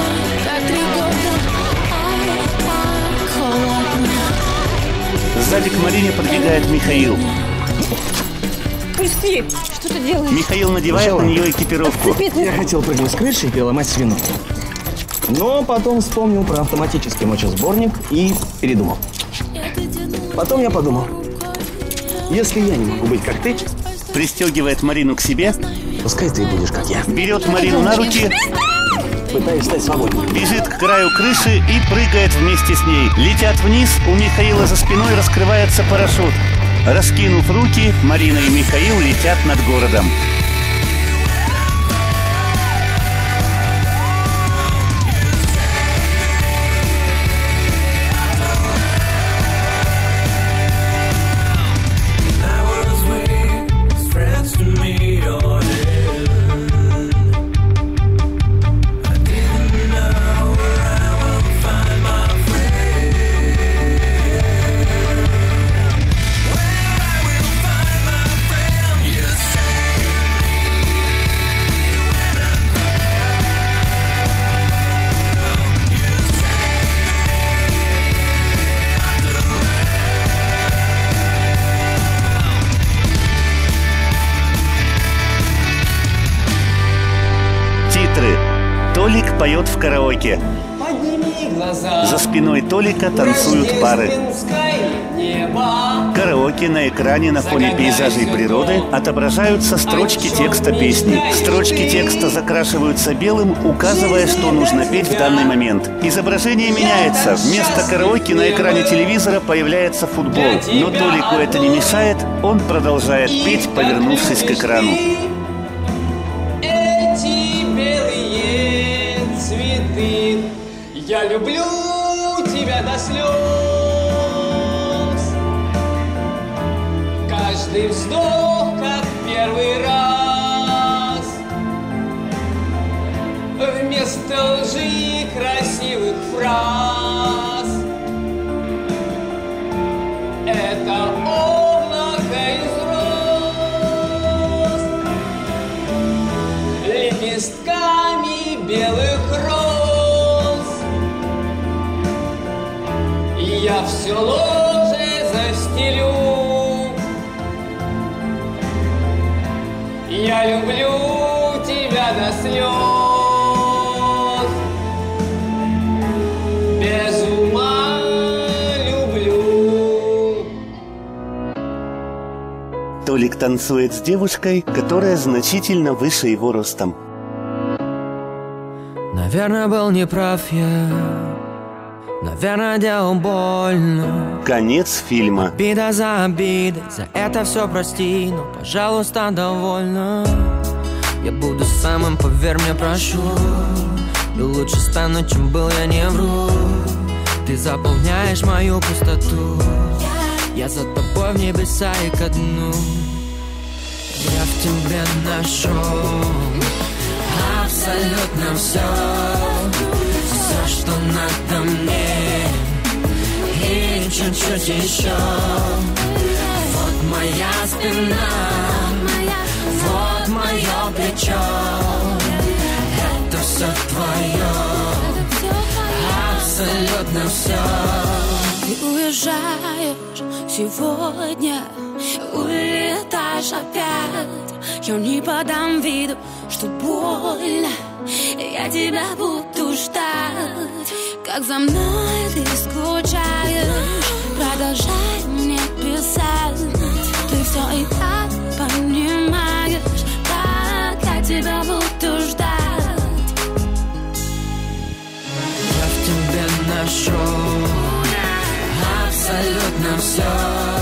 Сзади к Марине подбегает Михаил. Пусти! Что ты делаешь? Михаил надевает на нее экипировку. Я хотел прыгнуть с крыши и переломать свину. Но потом вспомнил про автоматический мочесборник и передумал. Потом я подумал, если я не могу быть как ты, пристегивает Марину к себе. Пускай ты будешь как я. Берет Марину на руки. Пытаясь стать свободнее. Бежит к краю крыши и прыгает вместе с ней. Летят вниз, у Михаила за спиной раскрывается парашют. Раскинув руки, Марина и Михаил летят над городом. Толик поет в караоке. За спиной Толика танцуют пары. Караоке на экране на фоне пейзажей природы отображаются строчки текста песни. Строчки текста закрашиваются белым, указывая, что нужно петь в данный момент. Изображение меняется. Вместо караоке на экране телевизора появляется футбол. Но Толику это не мешает, он продолжает петь, повернувшись к экрану. Эти белые цветы, я люблю тебя до слез. Каждый вздох, как первый раз. Вместо лжи красивых фраз. Это облако из роз, лепестками белых роз. Я все ложе застелю. Я люблю тебя до слез. Без ума люблю. Толик танцует с девушкой, которая значительно выше его ростом. Наверное, был неправ я. Наверное, делал больно. Конец фильма. Обида за обидой, за это все прости, но, пожалуйста, довольно. Я буду самым, поверь мне, прошу. И лучше стану, чем был, я не вру. Ты заполняешь мою пустоту. Я за тобой в небеса и ко дну. Я в тебе нашел абсолютно все. Все, что надо мне, и чуть-чуть еще. Вот моя спина, вот мое плечо. Это все твое, абсолютно все. Ты уезжаешь сегодня, улетаешь опять. Я не подам виду, что больно. Я тебя буду ждать. Как за мной ты скучаешь, продолжай мне писать. Ты все и так понимаешь, как я тебя буду ждать. Я в тебе нашел абсолютно все.